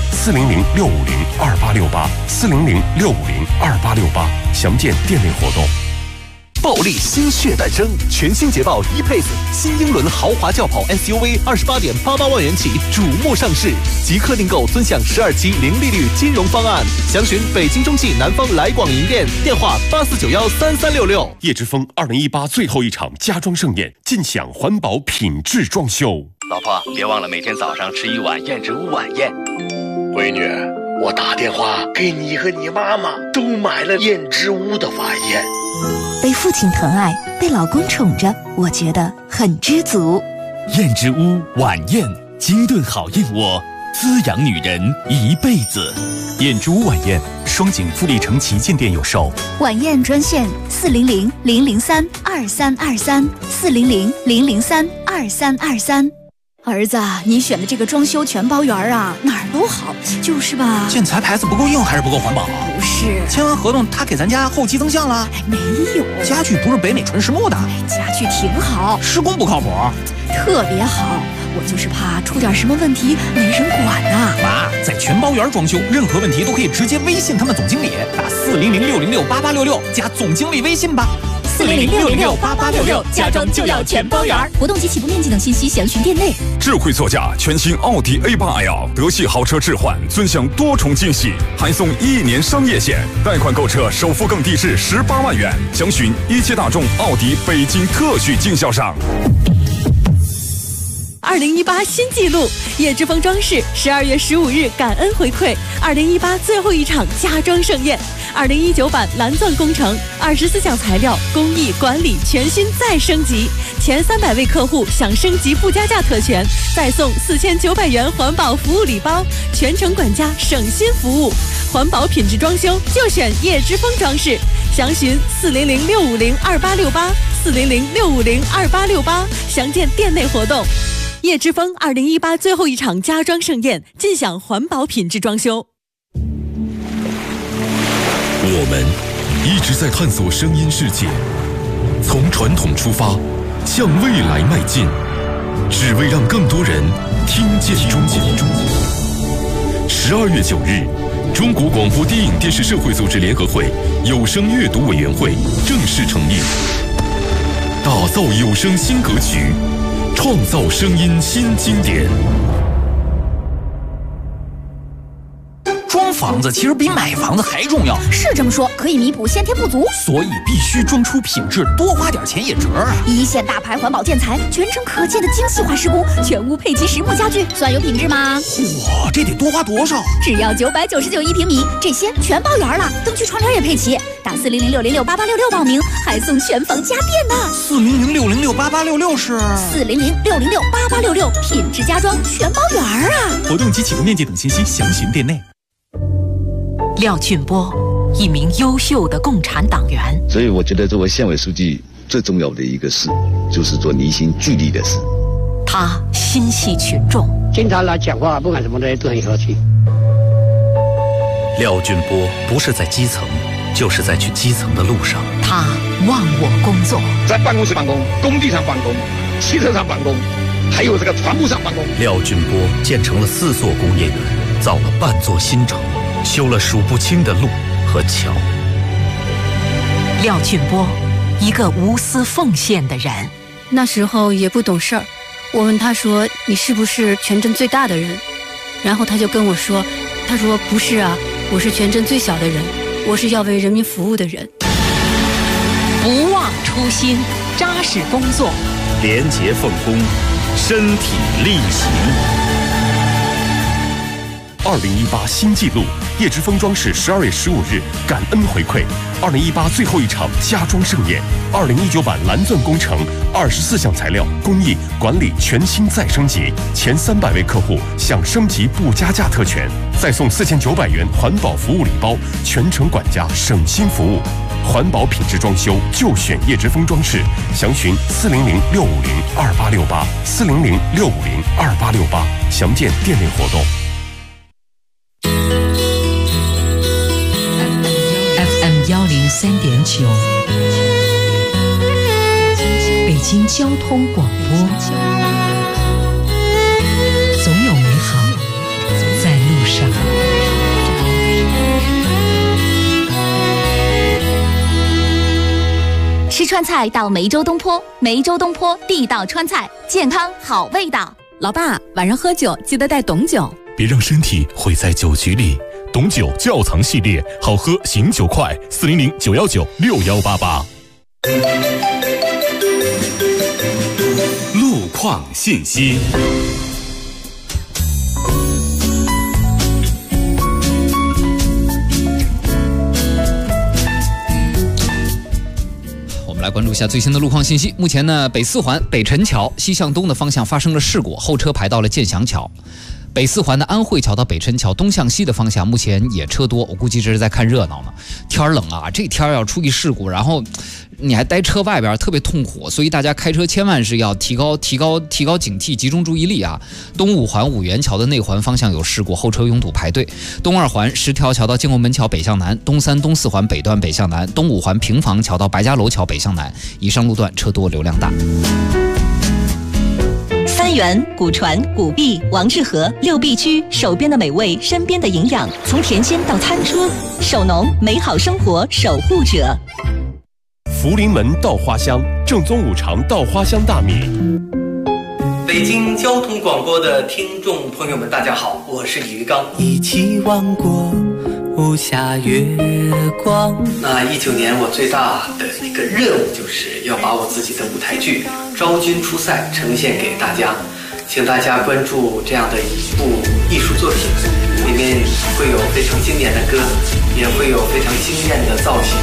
400-650-2868，400-650-2868，详见店内活动。 暴力新血诞生，全新捷豹 E-Pace 新英伦豪华轿跑 SUV 28.88万元起瞩目上市，即刻订购尊享12期零利率金融方案，详询北京中汽南方来广营店，电话84913366。 叶之峰2018最后一场家装盛宴，尽享环保品质装修。 老婆，别忘了每天早上吃一碗燕之屋晚宴。 闺女，我打电话给你和你妈妈都买了燕之屋的晚宴。 被父亲疼爱，被老公宠着，我觉得很知足。 燕之屋晚宴，精炖好燕窝，滋养女人一辈子。燕之屋晚宴，双井富力城旗舰店有售。 晚宴专线400-003-2323，400-003-2323。儿子，你选的这个装修全包圆啊，哪儿都好，就是吧？ 建材牌子不够硬还是不够环保？ 不是， 签完合同他给咱家后期增项了？ 没有， 家具不是北美纯实木的， 家具挺好， 施工不靠谱， 特别好。我就是怕出点什么问题没人管啊。 妈，在全包圆装修，任何问题都可以直接微信他们总经理，打400-606-8866加总经理微信吧。 400-606-8866，家装就要全包圆。活动及起步面积等信息详询店内。 智慧座驾，全新奥迪 A8L 德系豪车置换，尊享多重惊喜，还送1年商业险，贷款购车首付更低至18万元，详询一汽大众奥迪北京特许经销商。 2018新纪录，叶之峰装饰12月15日感恩回馈2018最后一场家装盛宴，2019版蓝钻工程24项材料工艺管理全新再升级，前300位客户享升级不加价特权，再送4900元环保服务礼包，全程管家省心服务，环保品质装修就选叶之峰装饰，详询400-650-2868，400-650-2868，详见店内活动。叶之峰2018最后一场家装盛宴，尽享环保品质装修。 我们一直在探索声音世界，从传统出发，向未来迈进，只为让更多人听见中国。12月9日，中国广播电影电视社会组织联合会有声阅读委员会正式成立，打造有声新格局，创造声音新经典。 装房子其实比买房子还重要。 是这么说，可以弥补先天不足， 所以必须装出品质，多花点钱也值啊！ 一线大牌环保建材，全程可见的精细化施工，全屋配齐实木家具，算有品质吗？ 哇，这得多花多少？ 只要9991平米，这些全包圆了，灯具窗帘也配齐。打400-606-8866报名，还送全房家电呢。 400-606-8866是 400-606-8866，品质家装全包圆啊！ 活动及启动面积等信息详询店内。 廖俊波，一名优秀的共产党员。 所以我觉得作为县委书记最重要的一个事，就是做凝心聚力的事。 他心系群众， 经常来讲话，不管什么东西都很和气。 廖俊波不是在基层，就是在去基层的路上。 他忘我工作， 在办公室办公，工地上办公，汽车上办公，还有这个船坞上办公。 廖俊波建成了4座工业园，造了半座新城，修了数不清的路和桥。 廖俊波，一个无私奉献的人。 那时候也不懂事儿，我问他说：“你是不是全镇最大的人？”然后他就跟我说：“他说不是啊，我是全镇最小的人，我是要为人民服务的人。” 不忘初心，扎实工作， 廉洁奉公，身体力行。 2018新纪录，叶之峰装饰12月15日感恩回馈2018最后一场家装盛宴，2019版蓝钻工程24项材料工艺管理全新再升级，前300位客户享升级不加价特权，再送4900元环保服务礼包，全程管家省心服务。环保品质装修就选叶之峰装饰，详询400-650-2868 400-650-2868，详见店内活动。 FM103.9，北京交通广播，总有美好在路上。 吃川菜到梅州东坡，梅州东坡地道川菜，健康好味道。 老爸，晚上喝酒记得带董酒， 别让身体毁在酒局里。董酒窖藏系列，好喝醒酒快，400-919-6188。 路况信息。 来关注一下最新的路况信息。目前呢，北4环北辰桥西向东的方向发生了事故，后车排到了建祥桥。北4环的安慧桥到北辰桥东向西的方向，目前也车多，我估计这是在看热闹呢。天冷啊，这天要出一事故，然后你还待车外边，特别痛苦，所以大家开车千万是要提高警惕，集中注意力啊！东5环五元桥的内环方向有事故，后车拥堵排队。东2环10条桥到建国门桥北向南，东3、东4环北段北向南，东5环平房桥到白家楼桥北向南，以上路段车多流量大。 三元、古传、古壁、王致和6必居，手边的美味，身边的营养，从甜心到餐桌，手农美好生活守护者。 福临门稻花香，正宗五常稻花香大米。 北京交通广播的听众朋友们，大家好，我是李玉刚。 一起望过无暇月光。 那19年我最大的一个任务就是要把我自己的舞台剧《昭君出塞》呈现给大家，请大家关注这样的一部艺术作品，里面会有非常经典的歌，也会有非常惊艳的造型。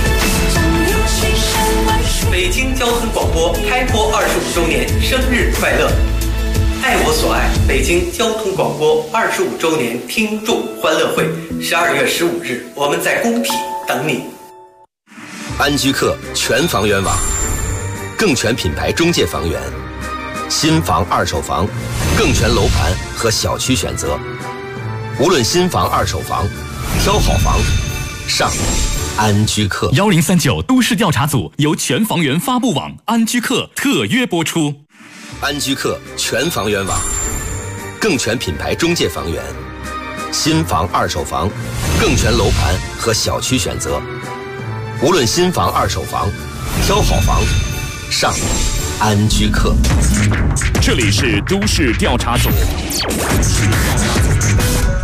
北京交通广播开播25周年，生日快乐！爱我所爱，北京交通广播25周年听众欢乐会，12月15日，我们在工体等你。 安居客全房源网，更全品牌中介房源，新房、二手房，更全楼盘和小区选择。无论新房、二手房，挑好房，上安居客。 1039都市调查组由全房源发布网安居客特约播出。 安居客全房源网，更全品牌中介房源，新房、二手房，更全楼盘和小区选择。无论新房、二手房，挑好房，上安居客。 这里是都市调查组。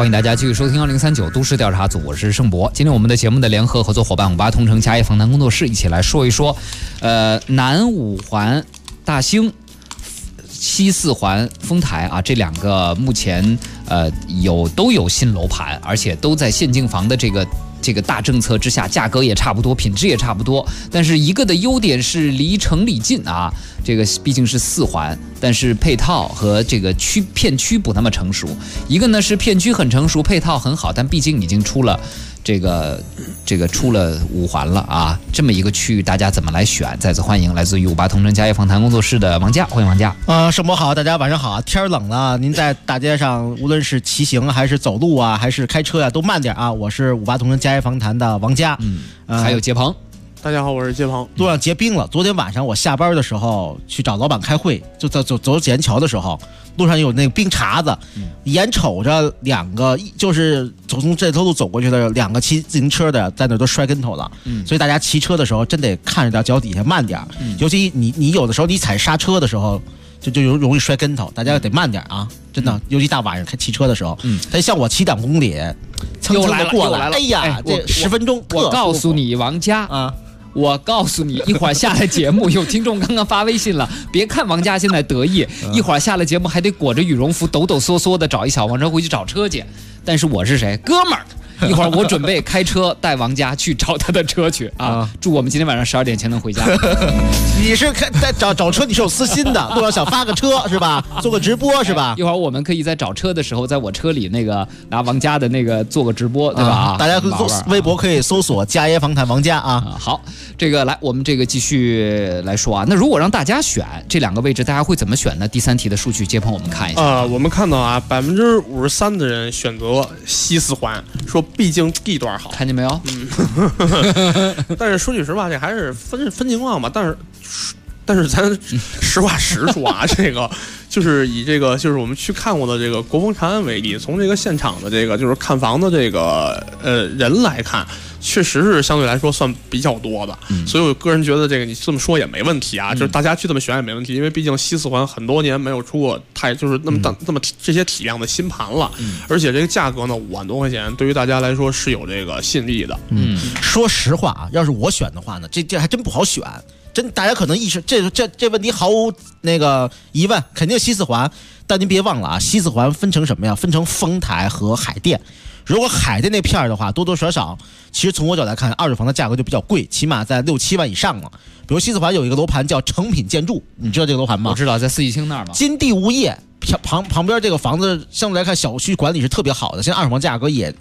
欢迎大家继续收听2039都市调查组，我是盛博。今天我们的节目的联合合作伙伴58同城嘉业访谈工作室一起来说一说，南五环大兴、西四环丰台啊，这两个目前都有新楼盘，而且都在限进房的这个大政策之下，价格也差不多，品质也差不多。但是一个的优点是离城里近啊，这个毕竟是四环，但是配套和这个片区不那么成熟。一个呢是片区很成熟，配套很好，但毕竟已经出了出了五环了啊，这么一个区域，大家怎么来选？再次欢迎来自于58同城嘉业访谈工作室的王佳，欢迎王佳。 盛博好，大家晚上好。天冷了，您在大街上无论是骑行还是走路啊，还是开车啊，都慢点啊。我是58同城嘉业访谈的王佳， 还有杰鹏。 大家好，我是杰鹏。 路上结冰了。昨天晚上我下班的时候去找老板开会，就走简桥的时候，路上有那个冰碴子，眼瞅着两个就是从这条路走过去的两个骑自行车的在那都摔跟头了。所以大家骑车的时候真得看着点脚底下慢点，尤其你有的时候你踩刹车的时候就容易摔跟头，大家得慢点啊，真的，尤其大晚上骑车的时候。但像我骑2公里，蹭蹭的过来，哎呀，这10分钟。 我告诉你，王佳啊。我告诉你，一会儿下来节目，有听众刚刚发微信了，别看王佳现在得意，一会儿下了节目还得裹着羽绒服抖抖嗦嗦的找一小黄车回去找车去。但是我是谁？哥们儿。一会儿我准备开车带王佳去找他的车去啊！祝我们今天晚上12点前能回家。 你是在找车，你是有私心的，路上想发个车是吧？做个直播是吧？ 一会儿我们可以在找车的时候，在我车里那个拿王佳的那个做个直播，对吧？ 大家微博可以搜索嘉业访谈王佳啊。 好，这个来我们这个继续来说啊。那如果让大家选这两个位置，大家会怎么选呢？第3题的数据，杰鹏我们看一下。 我们看到啊，53%的人选择西四环，说毕竟地段好， 看见没有？ 但是说句实话，这还是分情况吧。但是咱实话实说啊，这个就是以这个就是我们去看过的这个国风长安为例，从这个现场的这个就是看房的这个人来看，确实是相对来说算比较多的。所以我个人觉得这个你这么说也没问题啊，就是大家去这么选也没问题，因为毕竟西四环很多年没有出过就是那么这些体量的新盘了，而且这个价格呢5万多块钱，对于大家来说是有这个吸引力的。 说实话啊，要是我选的话呢，这还真不好选。大家可能意识这问题毫无那个疑问，肯定西四环。但您别忘了啊，西四环分成什么呀？分成丰台和海淀。如果海淀那片的话，多多少少，其实从我角度来看，二手房的价格就比较贵，起码在6、7万以上了。比如西四环有一个楼盘叫诚品建筑，你知道这个楼盘吗？ 我知道，在四季青那儿吗？ 金地物业旁边这个房子，相对来看小区管理是特别好的，现在二手房价格也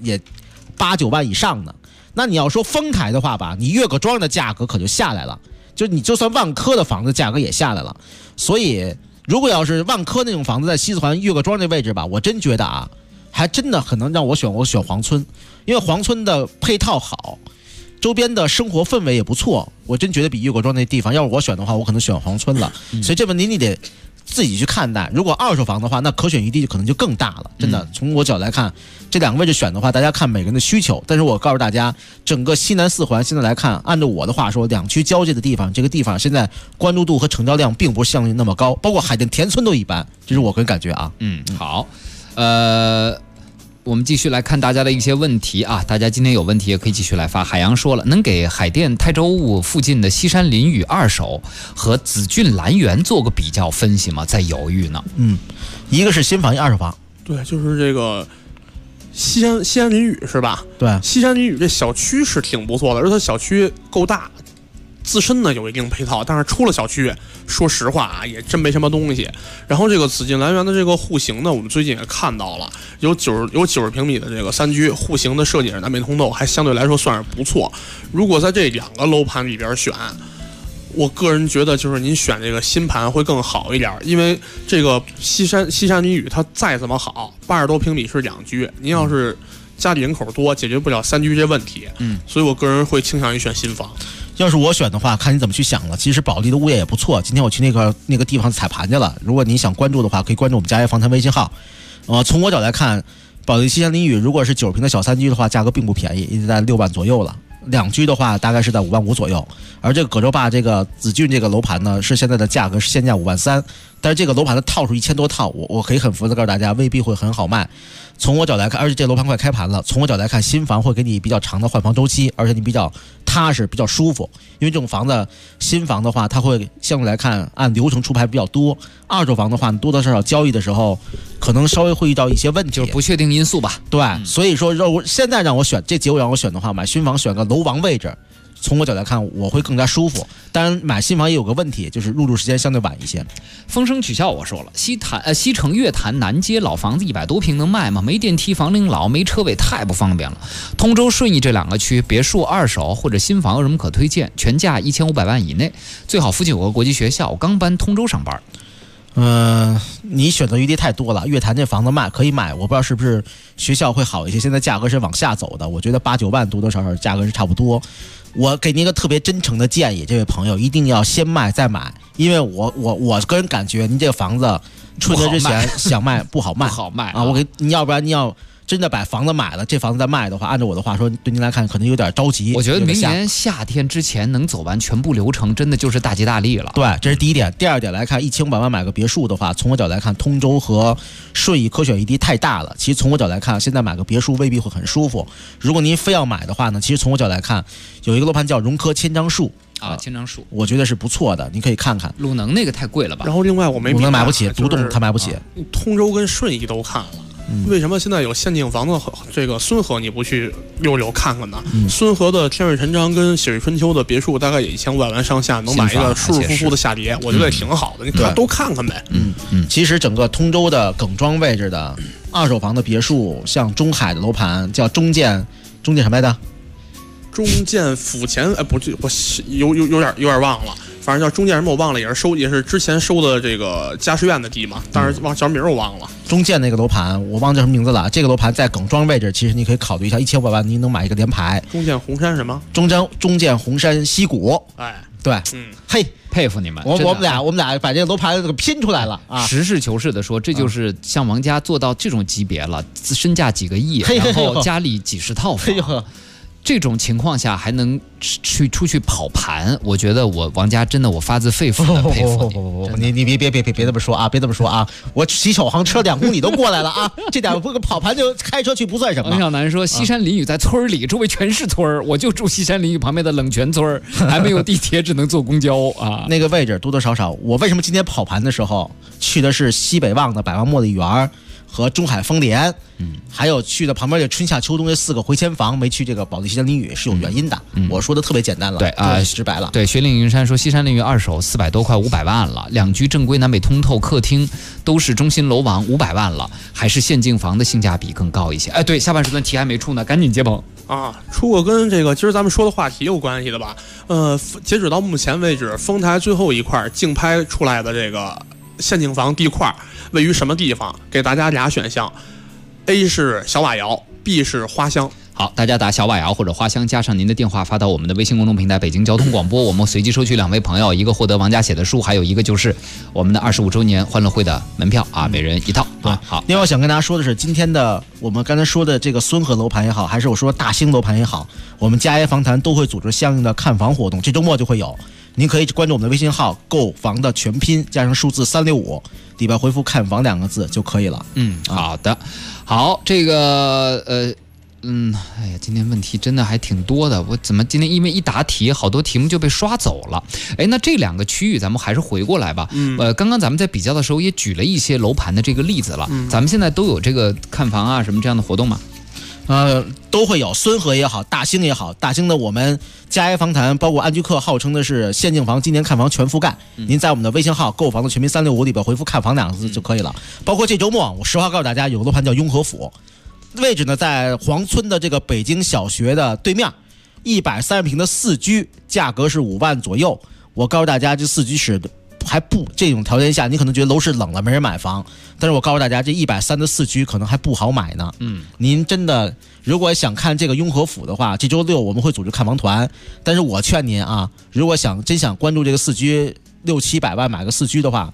8、9万以上呢。那你要说丰台的话吧，你岳各庄的价格可就下来了。就算万科的房子价格也下来了，所以如果要是万科那种房子在西四环岳各庄这位置吧，我真觉得啊，还真的很能让我选黄村，因为黄村的配套好，周边的生活氛围也不错，我真觉得比岳各庄那地方，要是我选的话，我可能选黄村了。所以这问题你得自己去看待。如果二手房的话，那可选余地可能就更大了。真的，从我角度来看，这两个位置选的话，大家看每个人的需求。但是我告诉大家，整个西南四环现在来看，按照我的话说，两区交界的地方，这个地方现在关注度和成交量并不是相对那么高，包括海淀田村都一般，这是我个人感觉啊。 好，我们继续来看大家的一些问题啊，大家今天有问题也可以继续来发。海洋说了，能给海淀泰州务附近的西山林雨二手和紫骏兰园做个比较分析吗？在犹豫呢。 一个是新房，一二手房。 对，就是这个西山林雨是吧？ 对， 西山林雨这小区是挺不错的，而且它小区够大。自身呢有一定配套，但是出了小区，说实话啊，也真没什么东西。然后这个紫骏兰园的这个户型呢，我们最近也看到了，有90平米的这个3居，户型的设计是南北通透，还相对来说算是不错。如果在这两个楼盘里边选，我个人觉得就是您选这个新盘会更好一点，因为这个西山林雨它再怎么好，80多平米是2居，您要是家里人口多，解决不了3居这问题。所以我个人会倾向于选新房。 要是我选的话，看你怎么去想了。其实保利的物业也不错，今天我去那个地方踩盘去了。如果你想关注的话，可以关注我们嘉业房谈微信号。从我角度来看，保利西山林雨如果是90平的小3居的话，价格并不便宜，一直在6万左右了。2居的话，大概是在5万5左右。而这个葛洲坝这个紫骏这个楼盘呢，是现在的价格是现价5万3， 但是这个楼盘的套数1000多套，我可以很服的告诉大家，未必会很好卖。从我角度来看，而且这楼盘快开盘了，从我角度来看，新房会给你比较长的换房周期，而且你比较踏实，比较舒服。因为这种房子，新房的话，它会相对来看按流程出牌比较多；二手房的话，多多少少交易的时候，可能稍微会遇到一些问题， 就是不确定因素吧。 对，所以说现在让我选这节骨让我选的话，买新房选个楼王位置。从我角度来看，我会更加舒服。当然，买新房也有个问题，就是入住时间相对晚一些。 风声取笑我说了，西城月坛南街老房子100多平能卖吗？没电梯，房龄老，没车位，太不方便了。通州、顺义这2个区，别墅、二手或者新房有什么可推荐？全价1500万以内，最好附近有个国际学校。我刚搬通州上班。 你选择余地太多了。月坛这房子可以买，我不知道是不是学校会好一些。现在价格是往下走的，我觉得8、9万多多少少价格是差不多。我给您一个特别真诚的建议，这位朋友一定要先卖再买，因为我个人感觉您这个房子春节之前想卖不好卖， 不好卖啊！你要不然你要真的把房子买了，这房子再卖的话，按照我的话说，对您来看可能有点着急。 我觉得明年夏天之前能走完全部流程，真的就是大吉大利了。 对，这是第一点。第二点来看，1500万买个别墅的话，从我角度来看，通州和顺义可选余地太大了。其实从我角度来看，现在买个别墅未必会很舒服。如果您非要买的话呢，其实从我角度来看，有一个楼盘叫荣科千张树。 千张树， 我觉得是不错的，您可以看看。 鲁能那个太贵了吧？ 然后另外我没鲁能买不起，独栋他买不起。 通州跟顺义都看了。为什么现在有限定房子这个孙河你不去溜溜看看呢？孙河的天瑞陈章跟喜瑞春秋的别墅大概也1500万上下，能买一个舒舒服服的下碟，我觉得也挺好的。你看都看看呗。 其实整个通州的耿庄位置的二手房的别墅，像中海的楼盘叫中建什么来着？ 中建府前不是我有点忘了。反正叫中建什么我忘了，也是之前收的这个家事院的地嘛，但是叫名我忘了。 中建那个楼盘我忘叫什么名字了。这个楼盘在耿庄位置，其实你可以考虑一下，1500万您能买一个联排。 中建红山什么？ 中建红山西谷。 哎， 对， 嘿，佩服你们。 我们俩把这个楼盘给拼出来了啊！ 实事求是的说，这就是像王家做到这种级别了，身价几个亿，然后家里几十套房。这种情况下还能出去跑盘，我觉得王家真的我发自肺腑的佩服你。 你别这么说啊，别这么说啊！我骑小黄车2公里都过来了啊，这点跑盘就开车去不算什么。 王小南说，西山林雨在村里，周围全是村，我就住西山林雨旁边的冷泉村，还没有地铁，只能坐公交啊。 那个位置多多少少，我为什么今天跑盘的时候去的是西北旺的百万茉莉园和中海丰联，还有去的旁边的春夏秋冬这4个回迁房，没去这个保利西山林雨是有原因的。我说的特别简单了， 对直白了。 对，雪岭云山说，西山林雨二手400多块500万了，2居正规南北通透，客厅都是中心楼王500万了，还是现净房的性价比更高一些。哎，对，下半时段题还没出呢，赶紧接鹏啊！出个跟这个今儿咱们说的话题有关系的吧？截止到目前为止，丰台最后一块竞拍出来的这个现净房地块位于什么地方？给大家俩选项 ，A 是小瓦窑 ，B 是花乡。 好，大家打小瓦窑或者花乡，加上您的电话发到我们的微信公众平台北京交通广播，我们随机收取2位朋友，一个获得王家写的书，还有一个就是我们的25周年欢乐会的门票啊，每人1套。好。 另外我想跟大家说的是，今天的我们刚才说的这个孙河楼盘也好，还是我说大兴楼盘也好，我们佳业房坛都会组织相应的看房活动，这周末就会有。您可以关注我们的微信号，购房的全拼加上数字365，里边回复看房2个字就可以了。 好的，好，这个哎呀，今天问题真的还挺多的，我怎么今天因为一答题，好多题目就被刷走了？哎，那这2个区域咱们还是回过来吧。刚刚咱们在比较的时候也举了一些楼盘的这个例子了，咱们现在都有这个看房啊什么这样的活动吗？ 都会有，孙河也好，大兴也好，大兴的我们佳业房坛，包括安居客号称的是现净房，今年看房全覆盖。您在我们的微信号购房的全拼365里边回复看房2个字就可以了。包括这周末，我实话告诉大家，有个楼盘叫雍和府，位置呢在黄村的这个北京小学的对面，130平的4居，价格是5万左右。我告诉大家，这4居室还不这种条件下，你可能觉得楼市冷了，没人买房。但是我告诉大家，这130的4居可能还不好买呢。您真的如果想看这个雍和府的话，这周6我们会组织看房团。但是我劝您啊，如果真想关注这个4居，600-700万买个4居的话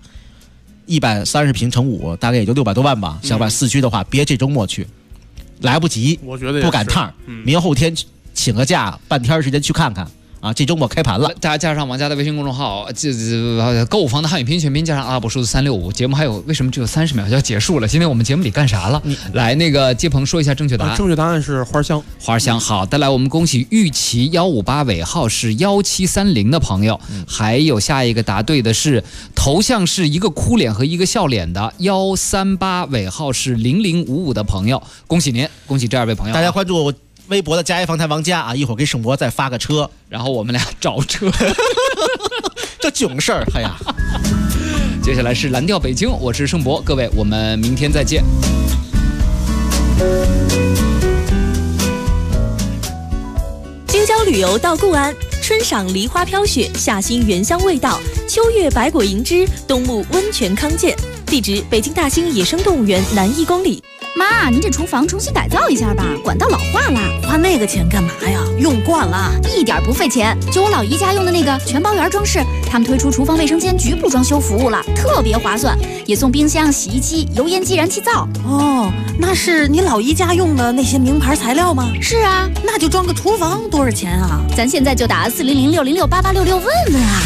，130平乘5，大概也就600多万吧。想买4居的话，别这周末去，来不及， 我觉得不赶趟，明后天请个假，半天时间去看看。 啊，这周末开盘了。 大家加上王家的微信公众号，购物房的汉语拼音全拼加上阿拉伯数字365。节目还有为什么只有30秒就要结束了？今天我们节目里干啥了？来，那个接鹏说一下正确答案。 正确答案是花香。 花香，好的，来，我们恭喜玉琪158尾号是1730的朋友，还有下一个答对的是头像是一个哭脸和一个笑脸的138尾号是0055的朋友，恭喜您，恭喜这2位朋友。 大家关注我微博的家业房台王家啊，一会儿给沈博再发个车， 然后我们俩找车。 这囧事儿，哎呀！ 接下来是蓝调北京，我是盛博，各位，我们明天再见。 京郊旅游到固安，春赏梨花飘雪，夏欣原香味道，秋月百果盈枝，冬沐温泉康健。地址：北京大兴野生动物园南1公里。 妈，您这厨房重新改造一下吧，管道老化了。 花那个钱干嘛呀？用惯了， 一点不费钱。就我老姨家用的那个全包圆装饰，他们推出厨房卫生间局部装修服务了，特别划算，也送冰箱、洗衣机、油烟机、燃气灶。 哦，那是你老姨家用的那些名牌材料吗？ 是啊， 那就装个厨房多少钱啊？ 咱现在就打400-606-8866问问啊。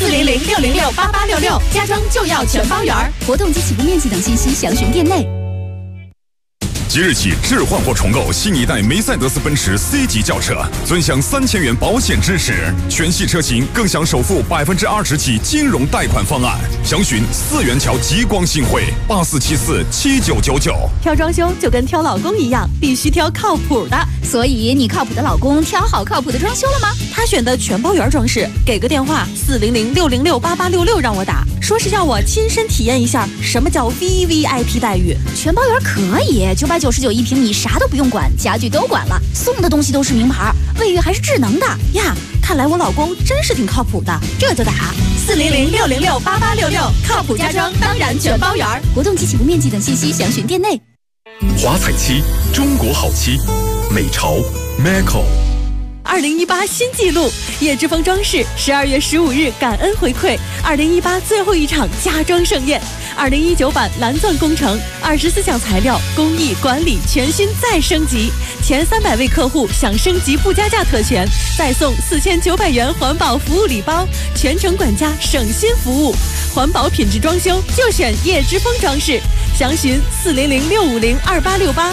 400-606-8866，家装就要全包圆。 活动及起步面积等信息详询店内。 即日起置换或重购新一代梅赛德斯奔驰 C 级轿车，尊享3000元保险支持，全系车型更享首付20%起金融贷款方案。详询4元桥极光信汇84747999。 挑装修就跟挑老公一样，必须挑靠谱的。 所以你靠谱的老公挑好靠谱的装修了吗？ 他选的全包圆装饰，给个电话400-606-8866让我打，说是要我亲身体验一下什么叫 VVIP 待遇。 全包圆可以，999一平米，啥都不用管，家具都管了，送的东西都是名牌，卫浴还是智能的呀。看来我老公真是挺靠谱的，这就打400-606-8866，靠谱家装当然全包圆。 活动及起步面积等信息详询店内。 华彩漆，中国好漆，美潮 Macro。 2018新纪录，叶之峰装饰12月15日感恩回馈2018最后一场家装盛宴。2019版蓝钻工程24项材料工艺管理全新再升级，前300位客户享升级不加价特权，再送4900元环保服务礼包，全程管家省心服务，环保品质装修就选叶之峰装饰。详询400-650-2868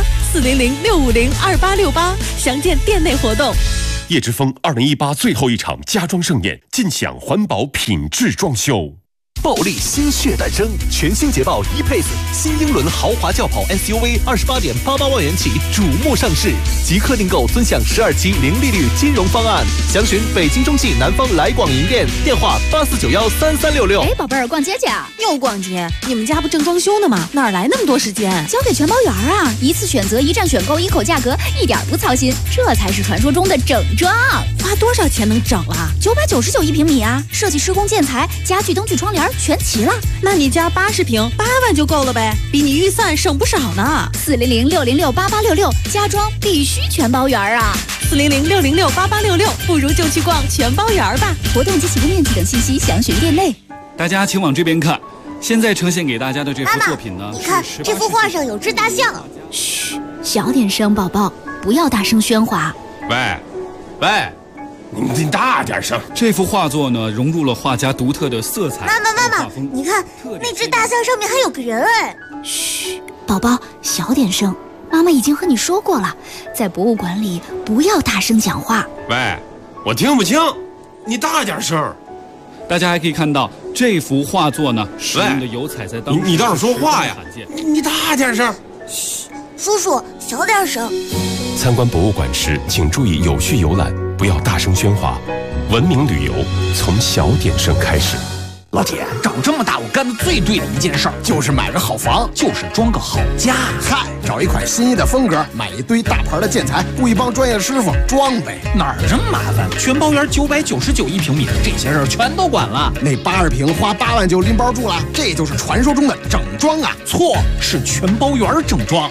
400-650-2868，详见店内活动。 叶之峰2018最后一场家装盛宴，尽享环保品质装修。 暴力新血诞生，全新捷豹E-Pace 新英伦豪华轿跑 SUV28.88万元起瞩目上市，即刻订购尊享12期零利率金融方案。详询北京中汽南方来广营店，电话84913366。 哎，宝贝儿，逛街去啊？ 又逛街？你们家不正装修呢吗？哪来那么多时间？ 交给全包圆啊！一次选择，一站选购，一口价格，一点不操心，这才是传说中的整装。 花多少钱能整了 ？999一平米啊！设计、施工、建材、家具、灯具、窗帘全齐了。 那你家80平8万就够了呗，比你预算省不少呢。 400-606-8866，家装必须全包圆啊 ！400-606-8866，不如就去逛全包圆吧。 活动及起步面积等信息详询店内。 大家请往这边看，现在呈现给大家的这幅作品呢， 你看这幅画上有只大象。 嘘，小点声，宝宝，不要大声喧哗。 喂，你大点声。 这幅画作呢，融入了画家独特的色彩。 妈妈，你看那只大象上面还有个人哎。 嘘，宝宝，小点声。妈妈已经和你说过了，在博物馆里不要大声讲话。 喂，我听不清，你大点声。 大家还可以看到这幅画作呢，使用的油彩在当时你倒是说话呀！你大点声。 嘘，叔叔小点声。 参观博物馆时，请注意有序游览，不要大声喧哗。文明旅游从小点声开始。 老铁，长这么大我干的最对的一件事儿，就是买个好房，就是装个好家。 嗨，找一款心仪的风格，买一堆大牌的建材，雇一帮专业师傅装呗。 哪儿这么麻烦？全包圆999一平米的这些事儿全都管了。 那80平花8万就拎包住了，这就是传说中的整装啊！ 错，是全包圆整装。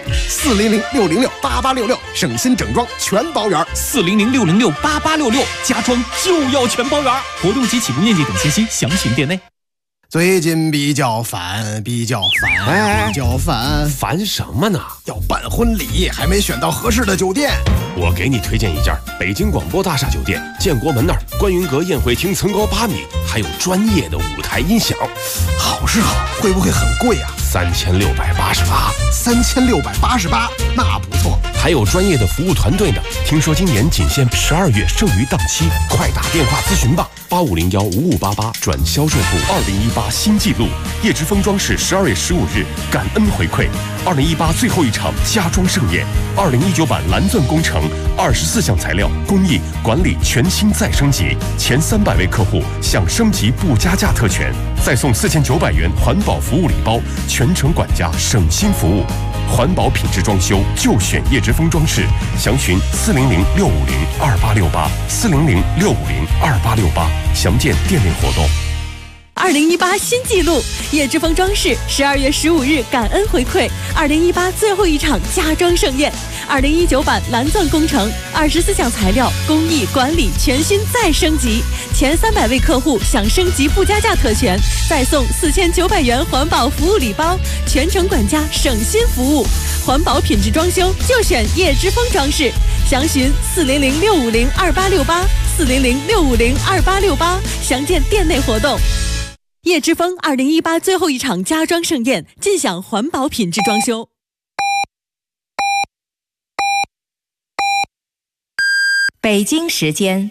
400-606-8866，省心整装全包圆。 400-606-8866，家装就要全包圆。活动及起步面积等信息详询店内。 最近比较烦， 烦什么呢？ 要办婚礼，还没选到合适的酒店。 我给你推荐一家北京广播大厦酒店，建国门那儿观云阁宴会厅层高8米，还有专业的舞台音响。 好是好，会不会很贵啊？3688，那不错。 还有专业的服务团队呢。听说今年仅限12月剩余档期，快打电话咨询吧，85015588转销售部。 2018新纪录，叶之峰装饰12月15日感恩回馈2018最后一场家装盛宴，2019版蓝钻工程24项材料工艺管理全新再升级，前300位客户享升级不加价特权，再送4900元环保服务礼包，全程管家省心服务。环保品质装修就选叶之峰装饰，详询400-650-2868，400-650-2868，详见店内活动。 2018新纪录，叶之峰装饰12月15日感恩回馈2018最后一场家装盛宴，2019版蓝钻工程24项材料工艺管理全新再升级，前300位客户享升级不加价特权，再送4900元环保服务礼包，全程管家省心服务。环保品质装修就选叶之峰装饰，详询400-650-2868，400-650-2868，详见店内活动。叶之峰2018最后一场家装盛宴，尽享环保品质装修。 北京时间